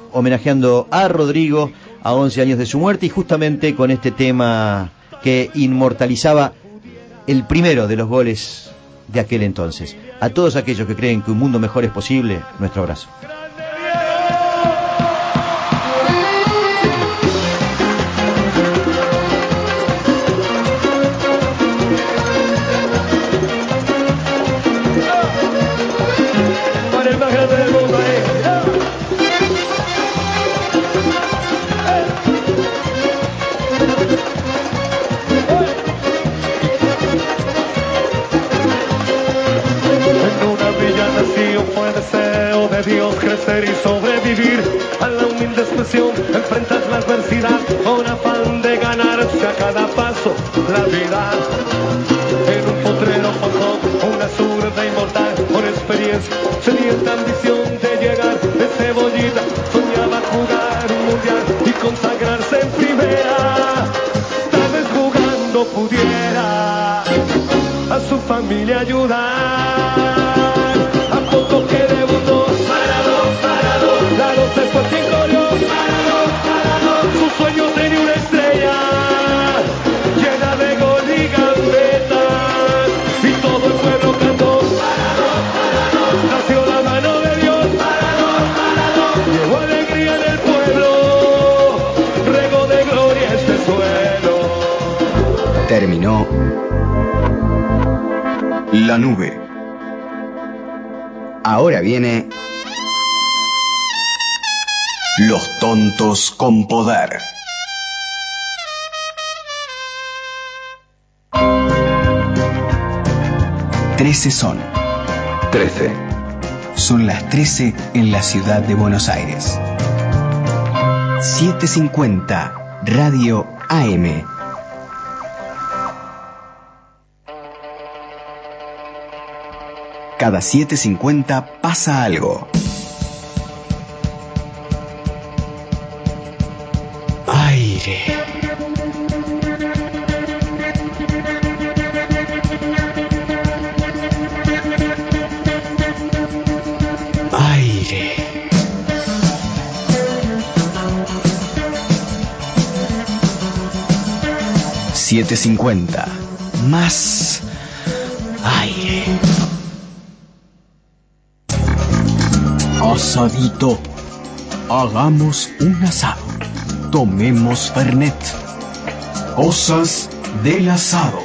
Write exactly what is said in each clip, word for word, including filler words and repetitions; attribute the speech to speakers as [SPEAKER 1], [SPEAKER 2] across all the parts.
[SPEAKER 1] homenajeando a Rodrigo a once años de su muerte y justamente con este tema que inmortalizaba el primero de los goles de aquel entonces. A todos aquellos que creen que un mundo mejor es posible, nuestro abrazo.
[SPEAKER 2] Dios, crecer y sobrevivir a la humilde expresión, enfrentas la adversidad con afán de ganarse a cada paso la vida. En un potrero forjó una zurda inmortal con experiencia, sedienta ambición de llegar de cebollita, soñaba jugar un mundial y consagrarse en primera. Tal vez jugando pudiera a su familia ayudar. A poco que debutó, después quien corrió, su sueño tenía una estrella llena de gol y gambetas, y todo el pueblo cantó, nació la mano de Dios, llegó alegría en el pueblo, regó de gloria este suelo.
[SPEAKER 3] Terminó La Nube. Ahora viene Los tontos con poder. Trece son.
[SPEAKER 4] Trece.
[SPEAKER 3] Son las trece en la ciudad de Buenos Aires. setecientos cincuenta Radio A M. Cada setecientos cincuenta pasa algo. Aire. Aire. setecientos cincuenta. Más aire. Asadito. Hagamos un asado. Tomemos Fernet. Cosas del asado.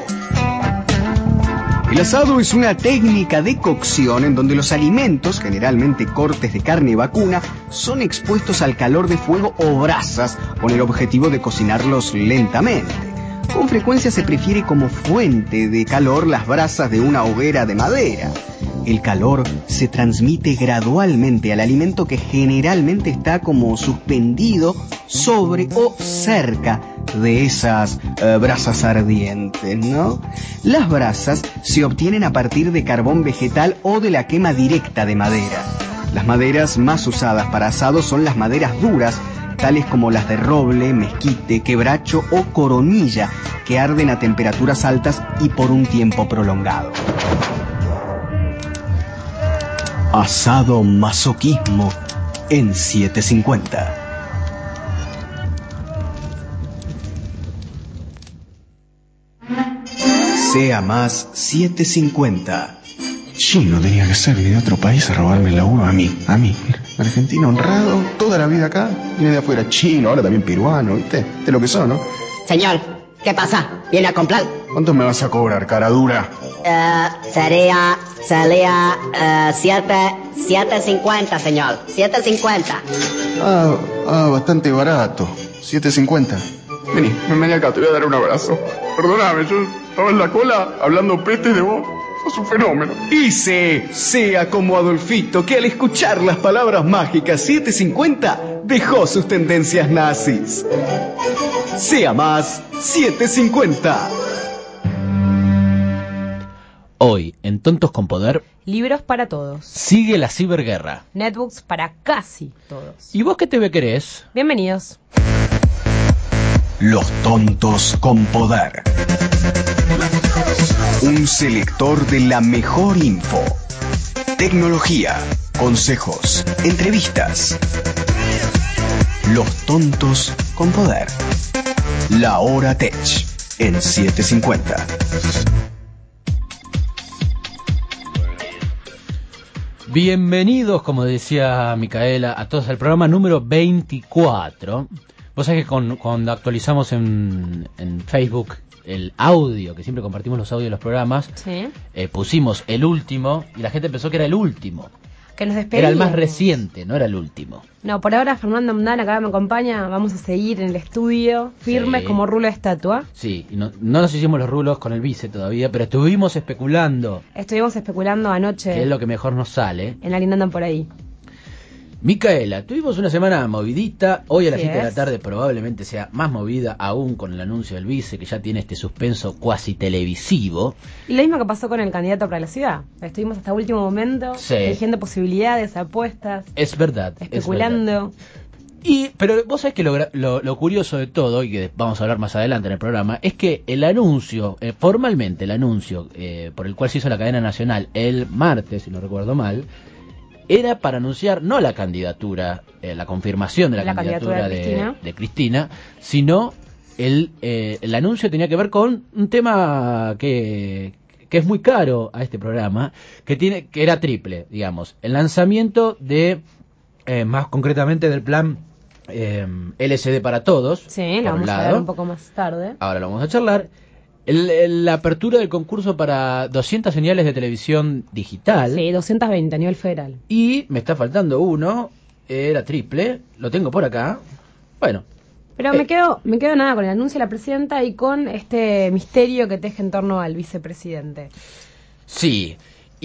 [SPEAKER 3] El asado es una técnica de cocción en donde los alimentos, generalmente cortes de carne vacuna, son expuestos al calor de fuego o brasas con el objetivo de cocinarlos lentamente. Con frecuencia se prefiere como fuente de calor las brasas de una hoguera de madera. El calor se transmite gradualmente al alimento que generalmente está como suspendido sobre o cerca de esas uh, brasas ardientes, ¿no? Las brasas se obtienen a partir de carbón vegetal o de la quema directa de madera. Las maderas más usadas para asado son las maderas duras, tales como las de roble, mezquite, quebracho o coronilla, que arden a temperaturas altas y por un tiempo prolongado. Asado masoquismo en setecientos cincuenta. Sea más setecientos cincuenta.
[SPEAKER 5] Chino tenía que ser, ni de otro país a robarme la uva a mí, a mí. Argentino honrado, toda la vida acá, viene de afuera chino, ahora también peruano, ¿viste? ¿Viste lo que son, no?
[SPEAKER 6] Señor, ¿qué pasa? ¿Viene a comprar?
[SPEAKER 5] ¿Cuánto me vas a cobrar, cara dura?
[SPEAKER 6] Uh, sería, sería, uh, siete, siete cincuenta, señor, siete cincuenta.
[SPEAKER 5] Ah, ah, bastante barato, siete cincuenta. Vení, vení acá, te voy a dar un abrazo. Perdóname, yo estaba en la cola hablando pestes de vos. Sos un fenómeno.
[SPEAKER 3] Y se, sea como Adolfito, que al escuchar las palabras mágicas setecientos cincuenta dejó sus tendencias nazis. Sea más setecientos cincuenta.
[SPEAKER 7] Hoy, en Tontos con Poder,
[SPEAKER 8] libros para todos.
[SPEAKER 7] Sigue la ciberguerra.
[SPEAKER 8] Netbooks para casi todos.
[SPEAKER 7] ¿Y vos qué te querés?
[SPEAKER 8] Bienvenidos.
[SPEAKER 3] Los Tontos con Poder. Un selector de la mejor info. Tecnología, consejos, entrevistas. Los tontos con poder. La hora tech en setecientos cincuenta.
[SPEAKER 7] Bienvenidos, como decía Micaela, a todos al programa número veinticuatro. Vos sabés que con, cuando actualizamos en, en Facebook el audio, que siempre compartimos los audios de los programas,
[SPEAKER 8] Sí.
[SPEAKER 7] eh, pusimos el último y la gente pensó que era el último.
[SPEAKER 8] Que nos
[SPEAKER 7] Era
[SPEAKER 8] despedimos.
[SPEAKER 7] el más reciente, no era el último.
[SPEAKER 8] No, por ahora Fernando Amdán acá me acompaña. Vamos a seguir en el estudio, firmes
[SPEAKER 7] Sí.
[SPEAKER 8] como rulo de estatua.
[SPEAKER 7] Sí, y no, no nos hicimos los rulos con el vice todavía, pero estuvimos especulando
[SPEAKER 8] Estuvimos especulando anoche
[SPEAKER 7] qué es lo que mejor nos sale.
[SPEAKER 8] en Alguien Andan por ahí.
[SPEAKER 7] Micaela, tuvimos una semana movidita. Hoy a las
[SPEAKER 8] Así
[SPEAKER 7] siete de la
[SPEAKER 8] es.
[SPEAKER 7] tarde probablemente sea más movida aún con el anuncio del vice, que ya tiene este suspenso cuasi televisivo.
[SPEAKER 8] Y lo mismo que pasó con el candidato para la ciudad. Estuvimos hasta último momento,
[SPEAKER 7] Sí.
[SPEAKER 8] eligiendo posibilidades, apuestas,
[SPEAKER 7] Es verdad. es verdad.
[SPEAKER 8] especulando.
[SPEAKER 7] Y, pero vos sabés que lo, gra- lo, lo curioso de todo, y que vamos a hablar más adelante en el programa, es que el anuncio, eh, formalmente el anuncio eh, por el cual se hizo la cadena nacional el martes, si no recuerdo mal, era para anunciar no la candidatura, eh, la confirmación de la,
[SPEAKER 8] La
[SPEAKER 7] candidatura,
[SPEAKER 8] candidatura de
[SPEAKER 7] de,
[SPEAKER 8] Cristina.
[SPEAKER 7] de Cristina, sino el, eh, el anuncio tenía que ver con un tema que, que es muy caro a este programa, que tiene que era triple, digamos, el lanzamiento de, eh, más concretamente del plan eh, L C D para todos,
[SPEAKER 8] Sí, lo
[SPEAKER 7] por un
[SPEAKER 8] vamos a
[SPEAKER 7] lado.
[SPEAKER 8] hablar un poco más tarde.
[SPEAKER 7] Ahora lo vamos a charlar. El- el- la apertura del concurso para doscientas señales de televisión digital.
[SPEAKER 8] Sí, doscientos veinte a nivel federal.
[SPEAKER 7] Y me está faltando uno, era triple, lo tengo por acá. Bueno,
[SPEAKER 8] Pero
[SPEAKER 7] Eh.
[SPEAKER 8] me quedo me quedo nada con el anuncio de la presidenta y con este misterio que teje en torno al vicepresidente.
[SPEAKER 7] sí.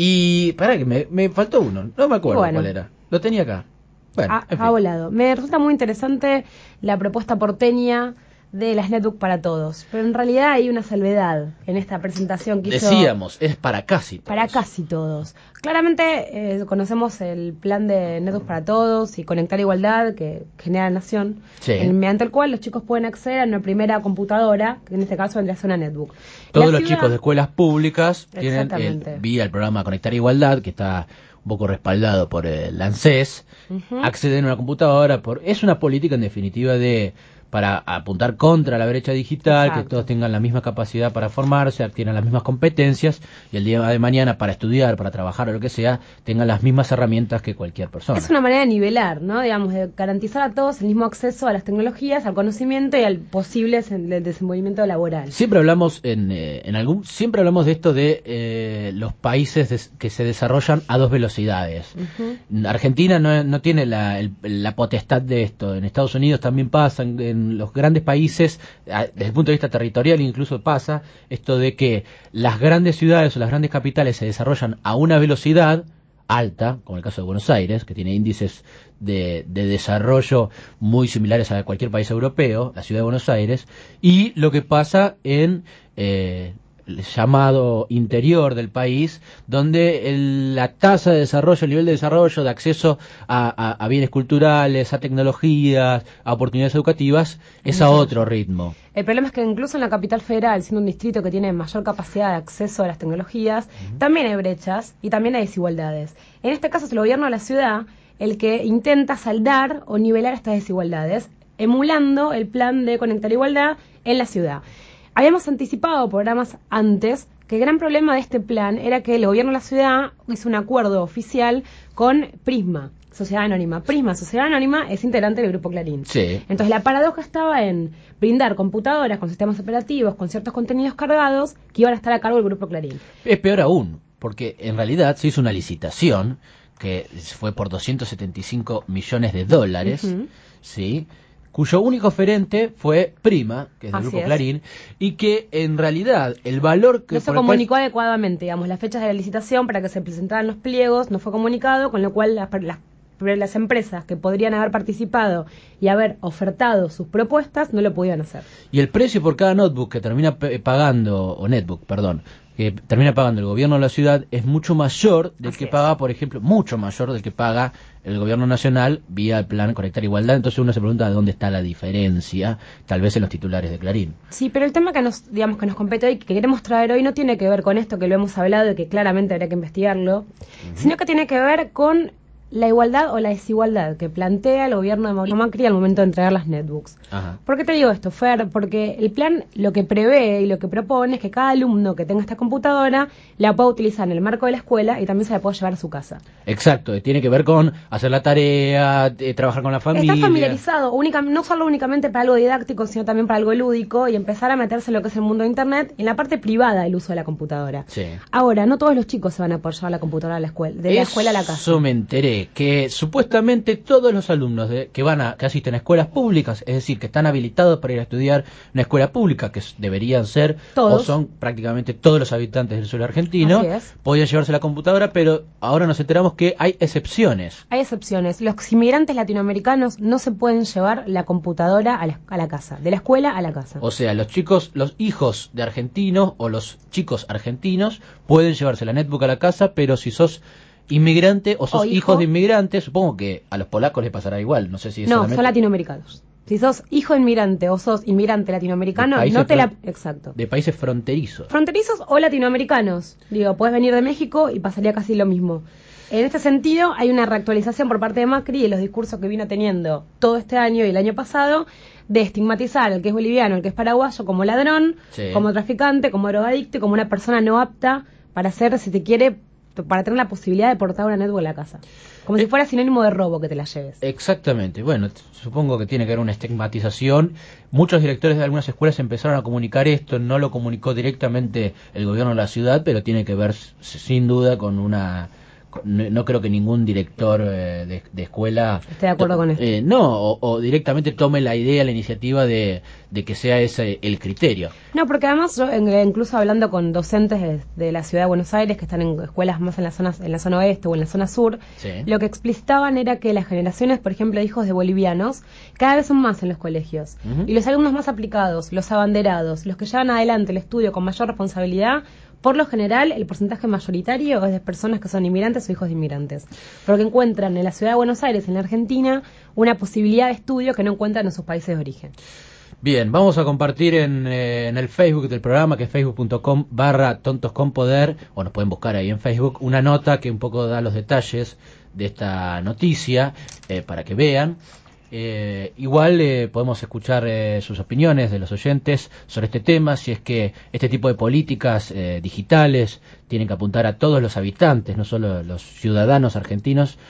[SPEAKER 7] Y pará que me, me faltó uno, no me acuerdo
[SPEAKER 8] Bueno.
[SPEAKER 7] cuál era. Lo tenía acá. Bueno,
[SPEAKER 8] Ha,
[SPEAKER 7] en fin.
[SPEAKER 8] ha volado. Me resulta muy interesante la propuesta porteña de las netbook para todos, pero en realidad hay una salvedad en esta presentación que hizo
[SPEAKER 7] Decíamos, es para casi todos.
[SPEAKER 8] para casi todos. Claramente eh, conocemos el plan de netbook para todos y Conectar Igualdad que genera la Nación,
[SPEAKER 7] Sí.
[SPEAKER 8] en- mediante el cual los chicos pueden acceder a una primera computadora, que en este caso vendría a ser una netbook.
[SPEAKER 7] Todos
[SPEAKER 8] La
[SPEAKER 7] los
[SPEAKER 8] ciudad-
[SPEAKER 7] chicos de escuelas públicas tienen el,
[SPEAKER 8] Exactamente.
[SPEAKER 7] vía el programa Conectar Igualdad, que está un poco respaldado por el ANSES,
[SPEAKER 8] Ujú.
[SPEAKER 7] acceden a una computadora. Por, es una política en definitiva de para apuntar contra la brecha digital,
[SPEAKER 8] Exacto.
[SPEAKER 7] que todos tengan la misma capacidad para formarse, tengan las mismas competencias y el día de mañana para estudiar, para trabajar o lo que sea, tengan las mismas herramientas que cualquier persona.
[SPEAKER 8] Es una manera de nivelar, ¿no? Digamos, de garantizar a todos el mismo acceso a las tecnologías, al conocimiento y al posible sen- del desenvolvimiento laboral.
[SPEAKER 7] Siempre hablamos en, eh, en algún siempre hablamos de esto de eh, los países des- que se desarrollan a dos velocidades.
[SPEAKER 8] Ujú.
[SPEAKER 7] Argentina no, no tiene la, el- la potestad de esto. En Estados Unidos también pasa, en, en los grandes países, a- desde el punto de vista territorial incluso pasa esto de que las grandes ciudades o las grandes capitales se desarrollan a una velocidad alta, como el caso de Buenos Aires, que tiene índices de, de desarrollo muy similares a cualquier país europeo, la ciudad de Buenos Aires, y lo que pasa en eh, el llamado interior del país, donde el- la tasa de desarrollo, el nivel de desarrollo, de acceso a, a- a bienes culturales, a tecnologías, a oportunidades educativas, es a otro ritmo.
[SPEAKER 8] El problema es que incluso en la capital federal, siendo un distrito que tiene mayor capacidad de acceso a las tecnologías, también hay brechas y también hay desigualdades. En este caso es el gobierno de la ciudad el que intenta saldar o nivelar estas desigualdades, emulando el plan de Conectar Igualdad en la ciudad. Habíamos anticipado programas antes que el gran problema de este plan era que el gobierno de la ciudad hizo un acuerdo oficial con Prisma, Sociedad Anónima. Prisma, Sociedad Anónima, es integrante del Grupo Clarín.
[SPEAKER 7] Sí.
[SPEAKER 8] Entonces la paradoja estaba en brindar computadoras con sistemas operativos, con ciertos contenidos cargados que iban a estar a cargo del Grupo Clarín.
[SPEAKER 7] Es peor aún, porque en realidad se hizo una licitación que fue por doscientos setenta y cinco millones de dólares,
[SPEAKER 8] Ujú.
[SPEAKER 7] ¿sí? Cuyo único oferente fue Prima, que es del
[SPEAKER 8] Así
[SPEAKER 7] Grupo
[SPEAKER 8] es.
[SPEAKER 7] Clarín, y que en realidad el valor que
[SPEAKER 8] No se
[SPEAKER 7] por el cual-
[SPEAKER 8] comunicó adecuadamente, digamos, las fechas de la licitación para que se presentaran los pliegos no fue comunicado, con lo cual las, las, las empresas que podrían haber participado y haber ofertado sus propuestas no lo pudieron hacer.
[SPEAKER 7] y el precio por cada notebook que termina pe- pagando, o netbook, perdón, que termina pagando el gobierno de la ciudad es mucho mayor del
[SPEAKER 8] Así
[SPEAKER 7] que
[SPEAKER 8] es.
[SPEAKER 7] paga, por ejemplo, mucho mayor del que paga el gobierno nacional vía el plan Conectar Igualdad. Entonces uno se pregunta de dónde está la diferencia, tal vez en los titulares de Clarín.
[SPEAKER 8] Sí, pero el tema que nos, digamos, que nos compete hoy, que queremos traer hoy, no tiene que ver con esto que lo hemos hablado y que claramente habría que investigarlo, sino que tiene que ver con la igualdad o la desigualdad que plantea el gobierno de Mauricio Macri al momento de entregar las netbooks.
[SPEAKER 7] Ajá.
[SPEAKER 8] ¿Por qué te digo esto, Fer? Porque el plan lo que prevé y lo que propone es que cada alumno que tenga esta computadora la pueda utilizar en el marco de la escuela y también se la pueda llevar a su casa.
[SPEAKER 7] Exacto, tiene que ver con hacer la tarea, eh, trabajar con la familia.
[SPEAKER 8] Está familiarizado, única, no solo únicamente para algo didáctico, sino también para algo lúdico y empezar a meterse en lo que es el mundo de Internet y en la parte privada del uso de la computadora.
[SPEAKER 7] Sí.
[SPEAKER 8] Ahora, no todos los chicos se van a poder llevar la computadora a la escuela, de la escuela a la casa.
[SPEAKER 7] Eso me enteré, que supuestamente todos los alumnos de, que van a, que asisten a escuelas públicas, es decir, que están habilitados para ir a estudiar en una escuela pública, que deberían ser,
[SPEAKER 8] todos.
[SPEAKER 7] o son prácticamente todos los habitantes del suelo argentino, podían llevarse la computadora, pero ahora nos enteramos que hay excepciones.
[SPEAKER 8] Hay excepciones. Los inmigrantes latinoamericanos no se pueden llevar la computadora a la, a la casa, de la escuela a la casa.
[SPEAKER 7] O sea, los chicos, los hijos de argentinos o los chicos argentinos pueden llevarse la netbook a la casa, pero si sos inmigrante o sos
[SPEAKER 8] o hijo,
[SPEAKER 7] hijos de inmigrantes, supongo que a los polacos les pasará igual, no sé si es
[SPEAKER 8] No,
[SPEAKER 7] solamente...
[SPEAKER 8] son latinoamericanos. Si sos hijo de inmigrante o sos inmigrante latinoamericano, no te la... Exacto.
[SPEAKER 7] De países fronterizos.
[SPEAKER 8] Fronterizos o latinoamericanos. Digo, puedes venir de México y pasaría casi lo mismo. En este sentido, hay una reactualización por parte de Macri de los discursos que vino teniendo todo este año y el año pasado de estigmatizar al que es boliviano, al que es paraguayo como ladrón,
[SPEAKER 7] sí.
[SPEAKER 8] como traficante, como drogadicto, como una persona no apta para ser, si te quiere, para tener la posibilidad de portar una netbook a la casa. Como eh, si fuera sinónimo de robo que te la lleves.
[SPEAKER 7] Exactamente. Bueno, supongo que tiene que haber una estigmatización. Muchos directores de algunas escuelas empezaron a comunicar esto. No lo comunicó directamente el gobierno de la ciudad, pero tiene que ver sin duda con una... No, no creo que ningún director eh, de, de escuela
[SPEAKER 8] esté de acuerdo con esto.
[SPEAKER 7] Eh, no, o, o directamente tome la idea, la iniciativa de, de que sea ese el criterio.
[SPEAKER 8] No, porque además yo, incluso hablando con docentes de, de la ciudad de Buenos Aires que están en escuelas más en la zona, en la zona oeste o en la zona sur,
[SPEAKER 7] sí.
[SPEAKER 8] Lo que explicitaban era que las generaciones, por ejemplo, de hijos de bolivianos, cada vez son más en los colegios. Uh-huh. Y los alumnos más aplicados, los abanderados, los que llevan adelante el estudio con mayor responsabilidad, por lo general, el porcentaje mayoritario es de personas que son inmigrantes o hijos de inmigrantes, porque encuentran en la ciudad de Buenos Aires, en la Argentina, una posibilidad de estudio que no encuentran en sus países de origen.
[SPEAKER 7] Bien, vamos a compartir en, eh, en el Facebook del programa, que es facebook.com barra tontos con poder, o nos pueden buscar ahí en Facebook, una nota que un poco da los detalles de esta noticia, eh, para que vean. Eh, igual eh, podemos escuchar eh, sus opiniones de los oyentes sobre este tema, si es que este tipo de políticas eh, digitales tienen que apuntar a todos los habitantes, no solo los ciudadanos argentinos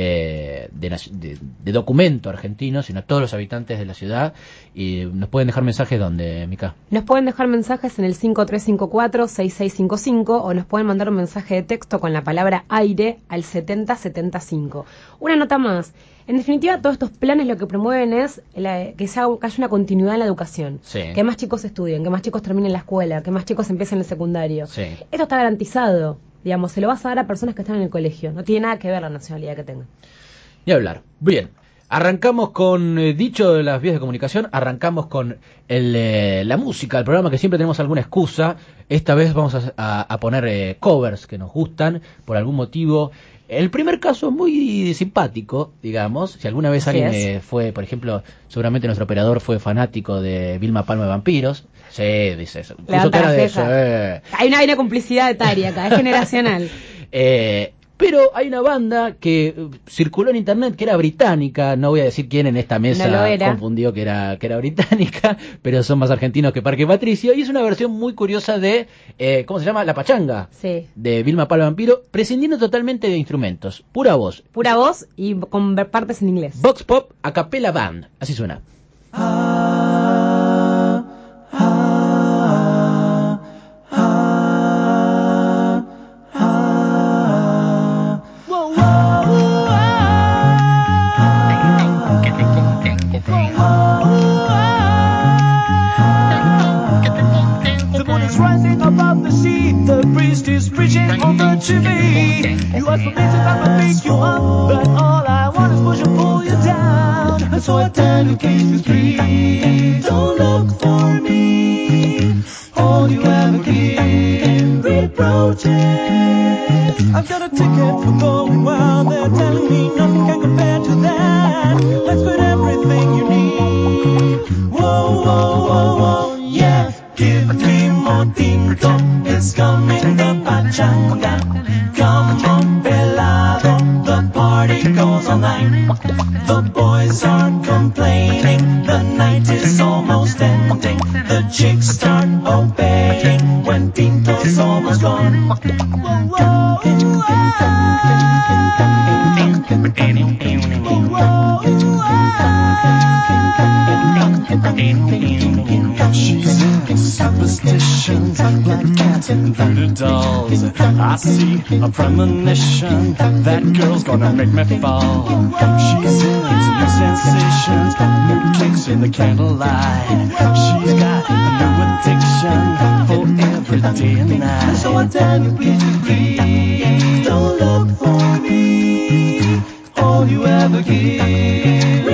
[SPEAKER 7] eh, de, de, de documento argentino, sino a todos los habitantes de la ciudad. Y nos pueden dejar mensajes donde, Mica.
[SPEAKER 8] Nos pueden dejar mensajes en el cinco tres cinco cuatro seis seis cinco cinco o nos pueden mandar un mensaje de texto con la palabra aire al setenta setenta y cinco. Una nota más. En definitiva, todos estos planes lo que promueven es la, que, sea, que haya una continuidad en la educación.
[SPEAKER 7] Sí.
[SPEAKER 8] Que más chicos estudien, que más chicos terminen la escuela, que más chicos empiecen el secundario.
[SPEAKER 7] Sí.
[SPEAKER 8] Esto está garantizado. Digamos, se lo vas a dar a personas que están en el colegio. No tiene nada que ver la nacionalidad que tengan.
[SPEAKER 7] Ni hablar. Bien. Arrancamos con, eh, dicho de las vías de comunicación, arrancamos con el, eh, la música del programa, que siempre tenemos alguna excusa. Esta vez vamos a, a, a poner eh, covers que nos gustan por algún motivo. El primer caso es muy simpático, digamos. Si alguna vez
[SPEAKER 8] Así
[SPEAKER 7] alguien
[SPEAKER 8] es.
[SPEAKER 7] eh, fue, por ejemplo, seguramente nuestro operador fue fanático de Vilma Palma de Vampiros. Sí, dice eso. Puso cara de eso. Eh.
[SPEAKER 8] Hay una, hay una complicidad etaria acá, es generacional.
[SPEAKER 7] eh, pero hay una banda que uh, circuló en internet que era británica, no voy a decir quién en esta mesa
[SPEAKER 8] no
[SPEAKER 7] confundió que era que era británica, pero son más argentinos que Parque Patricio, y es una versión muy curiosa de, eh, ¿cómo se llama? La Pachanga,
[SPEAKER 8] sí.
[SPEAKER 7] De Vilma Palma Vampiro, prescindiendo totalmente de instrumentos, pura voz.
[SPEAKER 8] Pura voz y con partes en inglés.
[SPEAKER 7] Vox Pop a cappella band, así suena.
[SPEAKER 4] Ah, ah, ah. Rising above the sea, the priest is preaching on the T V. You ask for me to come and pick you up, but all I want is push and pull you down. And so I turn to King three. Don't look for me, all you ever give reproaches. I've got a ticket for going wild, they're telling me nothing can compare to that. Let's put everything you need. Whoa, whoa, whoa, whoa, yeah. Give me more tinto, it's coming the pachanga. Come on, pelado, the party complaining. The night is almost ending. The chicks start obeying when Pinto's almost gone. Whoa, whoa, she's in superstitions like cats and voodoo dolls. I see a premonition, that girl's gonna make me fall. She's into new sensations, new kicks in the candlelight. She's got a new addiction for every day and night. So I tell you, please, please, don't look for me. All you ever get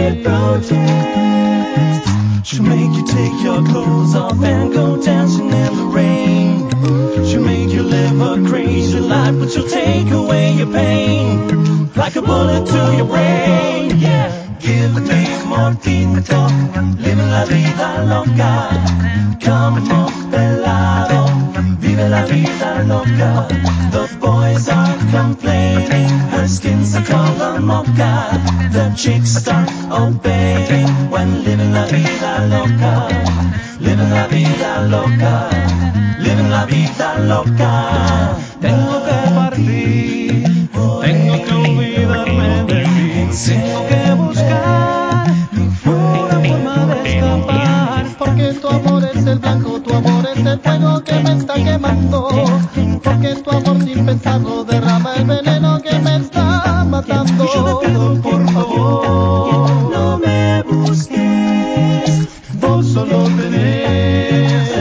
[SPEAKER 4] reproaches. She'll make you take your clothes off and go dancing in the rain. She'll make you live a crazy life, but she'll take away your pain like a bullet to your brain. Yeah, give me more tinto, living la vida loca. Come on, pelado, vive la vida loca. The boys are complaining, her skin's a color mocha. The chicks start obeying when living la vida loca. Living la vida loca. Living la vida loca. Tengo que partir, tengo que olvidarme de ti. Tengo que buscar una forma de escapar.
[SPEAKER 9] Porque tu amor es el blanco, tu amor es el fuego que me está quemando. Porque tu amor sin pensarlo derrama el veneno que me está matando.
[SPEAKER 4] Yo te pido por favor, no me busques. Vos solo tenés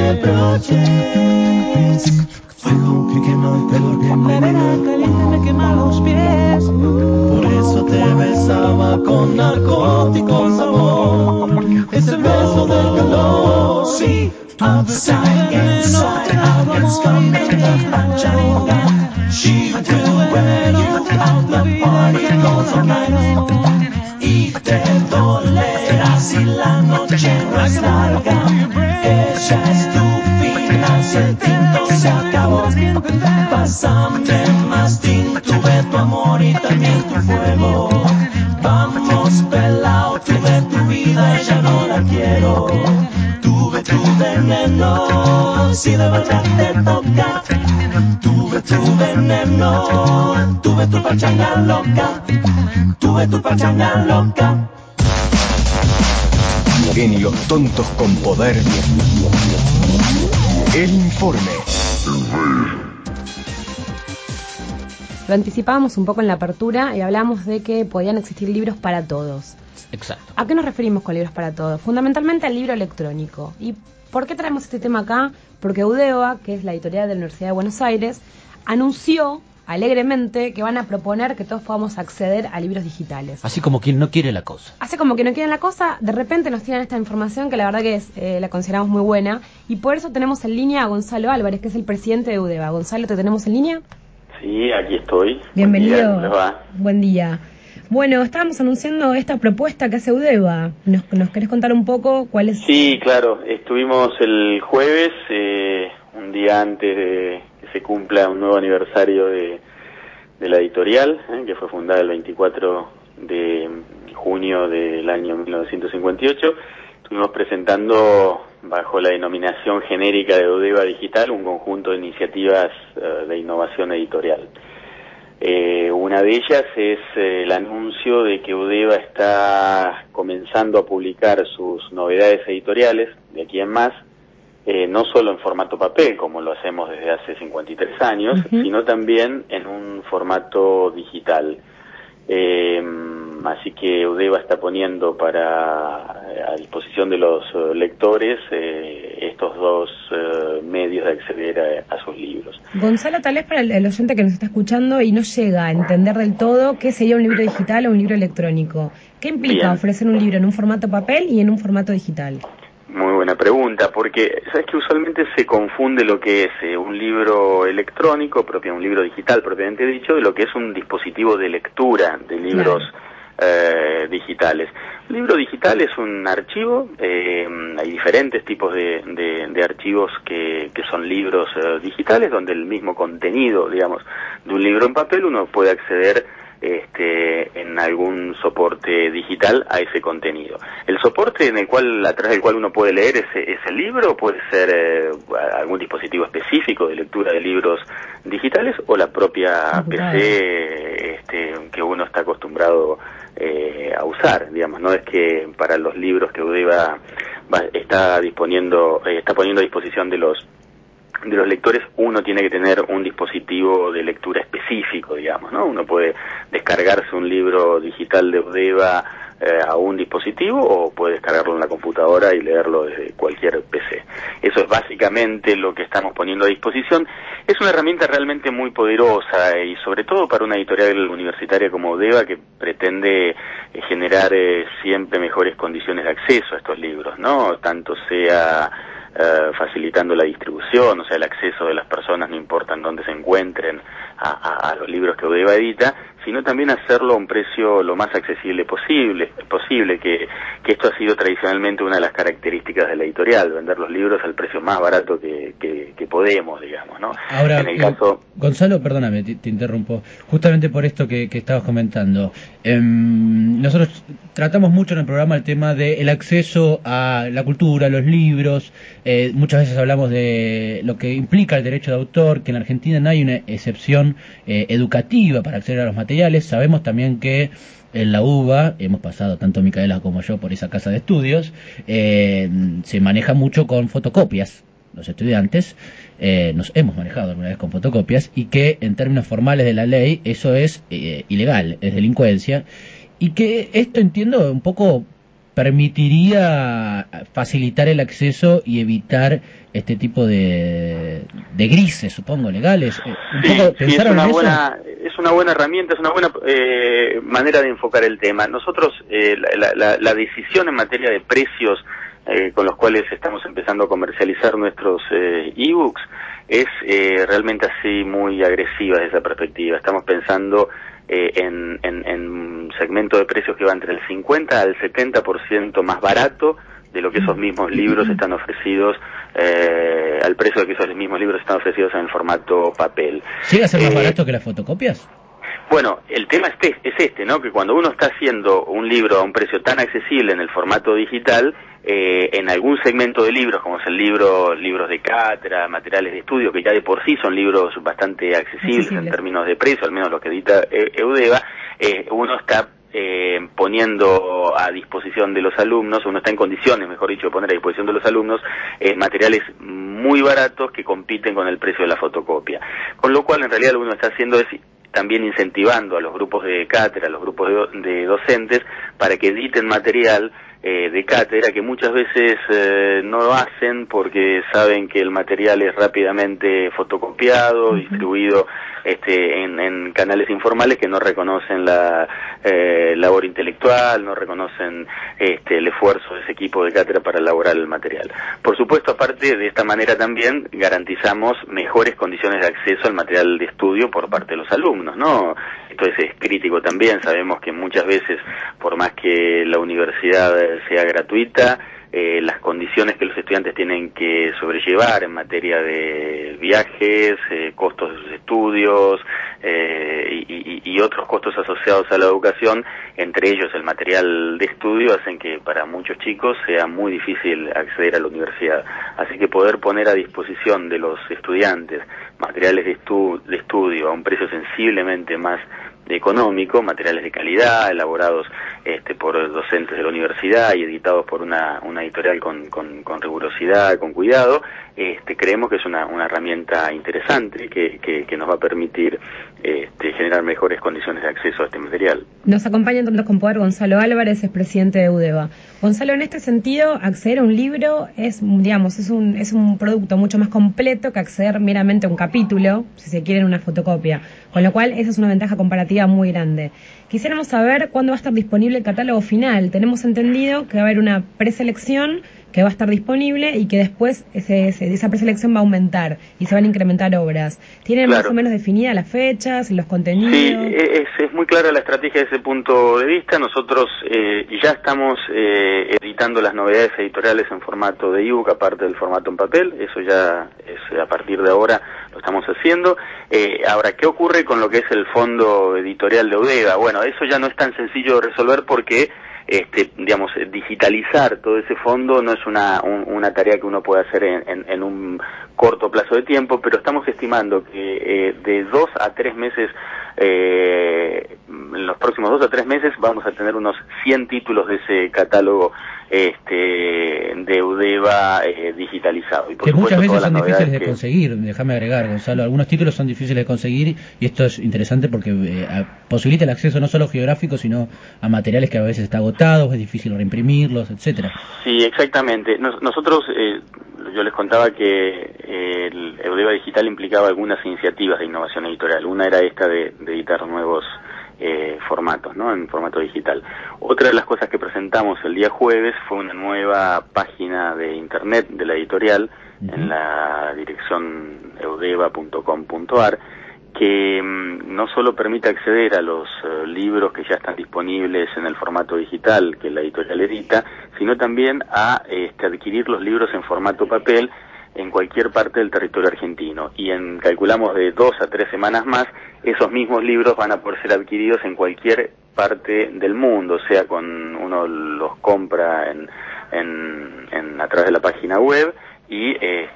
[SPEAKER 4] reproches. Fuego que quema el pelo, que me verá caliente, me quema los pies. Por eso te besaba con narcóticos, amor. Ese beso del calor, sí. Outside, inside, out, inside, inside. She would do it, you out, the party goes all night long. Y te dolerá si la noche no es larga. Ella es tu final, si el tinto se acabó. Pásame más tinto, tuve tu amor y también tu fuego. Vamos pelao, tuve tu vida y ya no la quiero. Tuve tu veneno, si de verdad te toca. Tuve tu veneno, tuve tu pachanga loca. Tuve tu pachanga loca.
[SPEAKER 3] En Los Tontos con Poder, el informe.
[SPEAKER 8] Lo anticipábamos un poco en la apertura y hablamos de que podían existir libros para todos.
[SPEAKER 7] Exacto.
[SPEAKER 8] ¿A qué nos referimos con libros para todos? Fundamentalmente al libro electrónico. ¿Y por qué traemos este tema acá? Porque UDEVA, que es la editorial de la Universidad de Buenos Aires, anunció alegremente que van a proponer que todos podamos acceder a libros digitales.
[SPEAKER 7] Así como quien no quiere la cosa.
[SPEAKER 8] Hace como que no quieren la cosa, de repente nos tiran esta información que la verdad que es, eh, la consideramos muy buena, y por eso tenemos en línea a Gonzalo Álvarez, que es el presidente de UDEVA. Gonzalo, ¿te tenemos en línea?
[SPEAKER 10] Sí, aquí estoy.
[SPEAKER 8] Bienvenido.
[SPEAKER 10] Buen día, ¿cómo les va?
[SPEAKER 8] Buen día. Bueno, estábamos anunciando esta propuesta que hace UDEVA. ¿Nos, nos querés contar un poco cuál es?
[SPEAKER 10] Sí, claro. Estuvimos el jueves, eh, un día antes de que se cumpla un nuevo aniversario de, de la editorial, eh, que fue fundada el veinticuatro de junio del año mil novecientos cincuenta y ocho. Estuvimos presentando, bajo la denominación genérica de UDEVA Digital, un conjunto de iniciativas uh, de innovación editorial. Eh, una de ellas es eh, el anuncio de que UDEVA está comenzando a publicar sus novedades editoriales de aquí en más, eh, no solo en formato papel, como lo hacemos desde hace cincuenta y tres años, uh-huh. sino también en un formato digital. Eh, así que UDEVA está poniendo para a disposición de los uh, lectores eh, estos dos uh, medios de acceder a, a sus libros.
[SPEAKER 8] Gonzalo, tal vez para el, el oyente que nos está escuchando y no llega a entender del todo qué sería un libro digital o un libro electrónico. ¿Qué implica Bien. ofrecer un libro en un formato papel y en un formato digital?
[SPEAKER 10] Muy buena pregunta, porque sabes que usualmente se confunde lo que es eh, un libro electrónico, propio, un libro digital propiamente dicho, de lo que es un dispositivo de lectura de libros claro. eh, digitales. Un libro digital es un archivo, eh, hay diferentes tipos de, de, de archivos que, que son libros eh, digitales, donde el mismo contenido, digamos, de un libro en papel uno puede acceder este, en algún soporte digital a ese contenido. El soporte en el cual, a través del cual uno puede leer ese, ese libro puede ser eh, algún dispositivo específico de lectura de libros digitales o la propia P C este, que uno está acostumbrado eh, a usar, digamos. No es que para los libros que Eudeva va, está disponiendo, eh, está poniendo a disposición de los de los lectores, uno tiene que tener un dispositivo de lectura específico, digamos, ¿no? Uno puede descargarse un libro digital de Eudeva eh, a un dispositivo o puede descargarlo en la computadora y leerlo desde cualquier P C. Eso es básicamente lo que estamos poniendo a disposición. Es una herramienta realmente muy poderosa y sobre todo para una editorial universitaria como Eudeva que pretende eh, generar eh, siempre mejores condiciones de acceso a estos libros, ¿no? Tanto sea Uh, facilitando la distribución, o sea, el acceso de las personas, no importa en dónde se encuentren, a, a, a los libros que Eudeva edita, sino también hacerlo a un precio lo más accesible posible, posible que, que esto ha sido tradicionalmente una de las características de la editorial, vender los libros al precio más barato que, que, que podemos, digamos, ¿no?
[SPEAKER 7] Ahora,
[SPEAKER 10] en el
[SPEAKER 7] eh,
[SPEAKER 10] caso...
[SPEAKER 7] Gonzalo, perdóname, te, te interrumpo, justamente por esto que, que estabas comentando. Eh, nosotros tratamos mucho en el programa el tema del acceso a la cultura, a los libros, eh, muchas veces hablamos de lo que implica el derecho de autor, que en Argentina no hay una excepción eh, educativa para acceder a los materiales. Sabemos también que en la U B A, hemos pasado tanto Micaela como yo por esa casa de estudios, eh, se maneja mucho con fotocopias. Los estudiantes eh, nos hemos manejado alguna vez con fotocopias y que en términos formales de la ley eso es eh, ilegal, es delincuencia, y que esto, entiendo, un poco permitiría facilitar el acceso y evitar este tipo de, de grises, supongo, legales. Un
[SPEAKER 10] sí,
[SPEAKER 7] poco,
[SPEAKER 10] sí, es
[SPEAKER 7] ¿pensaron
[SPEAKER 10] una
[SPEAKER 7] en eso?
[SPEAKER 10] buena, es una buena herramienta, es una buena eh, manera de enfocar el tema. Nosotros, eh, la, la, la decisión en materia de precios eh, con los cuales estamos empezando a comercializar nuestros eh, ebooks es eh, realmente así muy agresiva desde esa perspectiva. Estamos pensando eh, en, en, en un segmento de precios que va entre el cincuenta al setenta por ciento más barato de lo que esos mismos libros están ofrecidos, eh, al precio de que esos mismos libros están ofrecidos en el formato papel.
[SPEAKER 7] ¿Llega a ser más
[SPEAKER 10] eh,
[SPEAKER 7] barato que las fotocopias?
[SPEAKER 10] Bueno, el tema este, es este, ¿no? Que cuando uno está haciendo un libro a un precio tan accesible en el formato digital, eh, en algún segmento de libros, como es el libro, libros de cátedra, materiales de estudio, que ya de por sí son libros bastante accesibles, accesibles. En términos de precio, al menos los que edita Eudeva, eh, uno está eh, poniendo a disposición de los alumnos, uno está en condiciones, mejor dicho, de poner a disposición de los alumnos eh, materiales muy baratos que compiten con el precio de la fotocopia. Con lo cual, en realidad, lo que uno está haciendo es también incentivando a los grupos de cátedra, a los grupos de, do de docentes, para que editen material eh, de cátedra que muchas veces eh, no lo hacen porque saben que el material es rápidamente fotocopiado, uh-huh. distribuido este, en, en canales informales que no reconocen la eh, labor intelectual, no reconocen este, el esfuerzo de ese equipo de cátedra para elaborar el material. Por supuesto, aparte de esta manera también garantizamos mejores condiciones de acceso al material de estudio por parte de los alumnos, ¿no? Esto es, es crítico también, sabemos que muchas veces, por más que la universidad sea gratuita, eh, las condiciones que los estudiantes tienen que sobrellevar en materia de viajes, eh, costos de sus estudios eh, y, y, y otros costos asociados a la educación, entre ellos el material de estudio, hacen que para muchos chicos sea muy difícil acceder a la universidad. Así que poder poner a disposición de los estudiantes materiales de, estu de estudio a un precio sensiblemente más económico, materiales de calidad, elaborados este, por docentes de la universidad y editados por una, una editorial con, con, con rigurosidad, con cuidado, este, creemos que es una, una herramienta interesante que, que, que nos va a permitir este, generar mejores condiciones de acceso a este material.
[SPEAKER 8] Nos acompaña en Tantos con Poder Gonzalo Álvarez, es presidente de Eudeva. Gonzalo, en este sentido, acceder a un libro es, digamos, es un, es un producto mucho más completo que acceder meramente a un capítulo, si se quiere, en una fotocopia. Con lo cual, esa es una ventaja comparativa muy grande. Quisiéramos saber cuándo va a estar disponible el catálogo final. Tenemos entendido que va a haber una preselección que va a estar disponible y que después ese, ese, esa preselección va a aumentar y se van a incrementar obras. ¿Tienen claro. más o menos definidas las fechas, los contenidos?
[SPEAKER 10] Sí, es, es muy clara la estrategia desde ese punto de vista. Nosotros eh, ya estamos eh, editando las novedades editoriales en formato de ebook, aparte del formato en papel. Eso ya es a partir de ahora lo lo estamos haciendo. Eh, ahora, ¿qué ocurre con lo que es el fondo editorial de Eudeva? Bueno, eso ya no es tan sencillo de resolver porque, este, digamos, digitalizar todo ese fondo no es una, un, una tarea que uno puede hacer en, en, en un corto plazo de tiempo, pero estamos estimando que eh, de dos a tres meses, eh, en los próximos dos a tres meses vamos a tener unos cien títulos de ese catálogo este, de Eudeva eh, digitalizado. Y por
[SPEAKER 7] que
[SPEAKER 10] supuesto,
[SPEAKER 7] muchas veces
[SPEAKER 10] todas las
[SPEAKER 7] son difíciles de
[SPEAKER 10] que...
[SPEAKER 7] conseguir, déjame agregar, Gonzalo, algunos títulos son difíciles de conseguir y esto es interesante porque eh, a, posibilita el acceso no solo geográfico, sino a materiales que a veces está agotados, es difícil reimprimirlos, etcétera.
[SPEAKER 10] Sí, exactamente. Nos, nosotros, eh, yo les contaba que eh, el Eudeva Digital implicaba algunas iniciativas de innovación editorial. Una era esta de, de editar nuevos eh, formatos, ¿no? En formato digital. Otra de las cosas que presentamos el día jueves fue una nueva página de internet de la editorial, uh-huh, en la dirección eudeva punto com punto ar, que mm, no solo permite acceder a los uh, libros que ya están disponibles en el formato digital que la editorial edita, sino también a este, adquirir los libros en formato papel en cualquier parte del territorio argentino. Y en, calculamos, de dos a tres semanas más, esos mismos libros van a poder ser adquiridos en cualquier parte del mundo, o sea, con uno los compra en, en, en a través de la página web y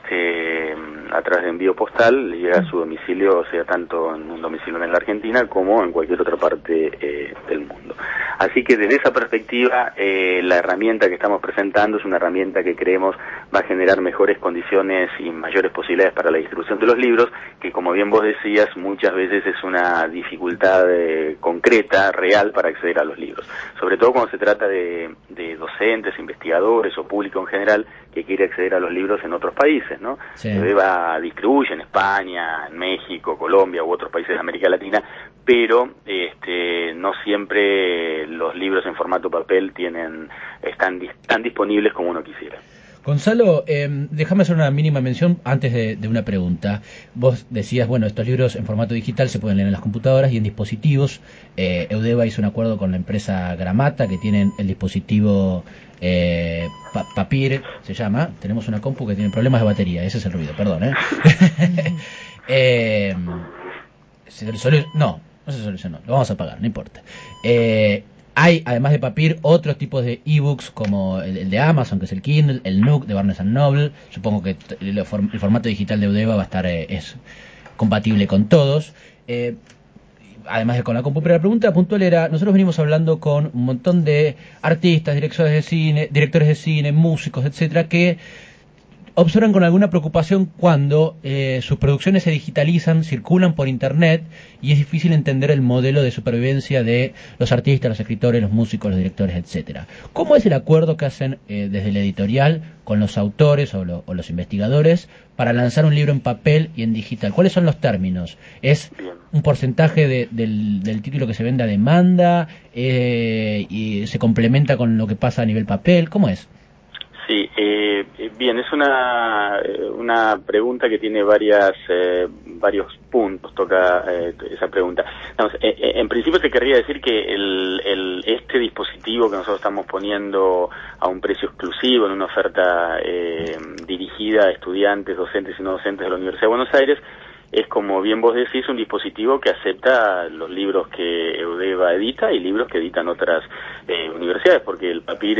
[SPEAKER 10] este, a través de envío postal le llega a su domicilio, o sea, tanto en un domicilio en la Argentina como en cualquier otra parte eh, del mundo. Así que desde esa perspectiva, eh, la herramienta que estamos presentando es una herramienta que creemos va a generar mejores condiciones y mayores posibilidades para la distribución de los libros, que como bien vos decías, muchas veces es una dificultad eh, concreta, real, para acceder a los libros. Sobre todo cuando se trata de, de docentes, investigadores o público en general que quiere acceder a los libros en otros países, ¿no?
[SPEAKER 7] Sí.
[SPEAKER 10] Eudeva distribuye en España, en México, Colombia u otros países de América Latina, pero este, no siempre los libros en formato papel tienen están tan disponibles como uno quisiera.
[SPEAKER 7] Gonzalo, eh, déjame hacer una mínima mención antes de, de una pregunta. Vos decías, bueno, estos libros en formato digital se pueden leer en las computadoras y en dispositivos. Eh, Eudeva hizo un acuerdo con la empresa Gramata, que tienen el dispositivo eh, pa Papir, se llama. Tenemos una compu que tiene problemas de batería, ese es el ruido, perdón. ¿eh? eh, se solu no, no se solucionó, lo vamos a apagar, no importa. Eh, Hay, además de Papir, otros tipos de ebooks como el, el de Amazon, que es el Kindle, el Nook de Barnes and Noble. Supongo que el, el formato digital de Eudeva va a estar eh, es compatible con todos. Eh, además de con la compu. Pero la pregunta puntual era, nosotros venimos hablando con un montón de artistas, directores de cine, directores de cine, músicos, etcétera, que observan con alguna preocupación cuando eh, sus producciones se digitalizan, circulan por internet y es difícil entender el modelo de supervivencia de los artistas, los escritores, los músicos, los directores, etcétera. ¿Cómo es el acuerdo que hacen eh, desde la editorial con los autores o, lo, o los investigadores para lanzar un libro en papel y en digital? ¿Cuáles son los términos? ¿Es un porcentaje de, del, del título que se vende a demanda eh, y se complementa con lo que pasa a nivel papel? ¿Cómo es?
[SPEAKER 10] Sí, eh, bien, es una una pregunta que tiene varias eh, varios puntos, toca eh, esa pregunta. Vamos, eh, eh, en principio te querría decir que el, el este dispositivo que nosotros estamos poniendo a un precio exclusivo en una oferta eh, dirigida a estudiantes, docentes y no docentes de la Universidad de Buenos Aires, es, como bien vos decís, un dispositivo que acepta los libros que Eudeva edita y libros que editan otras eh, universidades, porque el Papir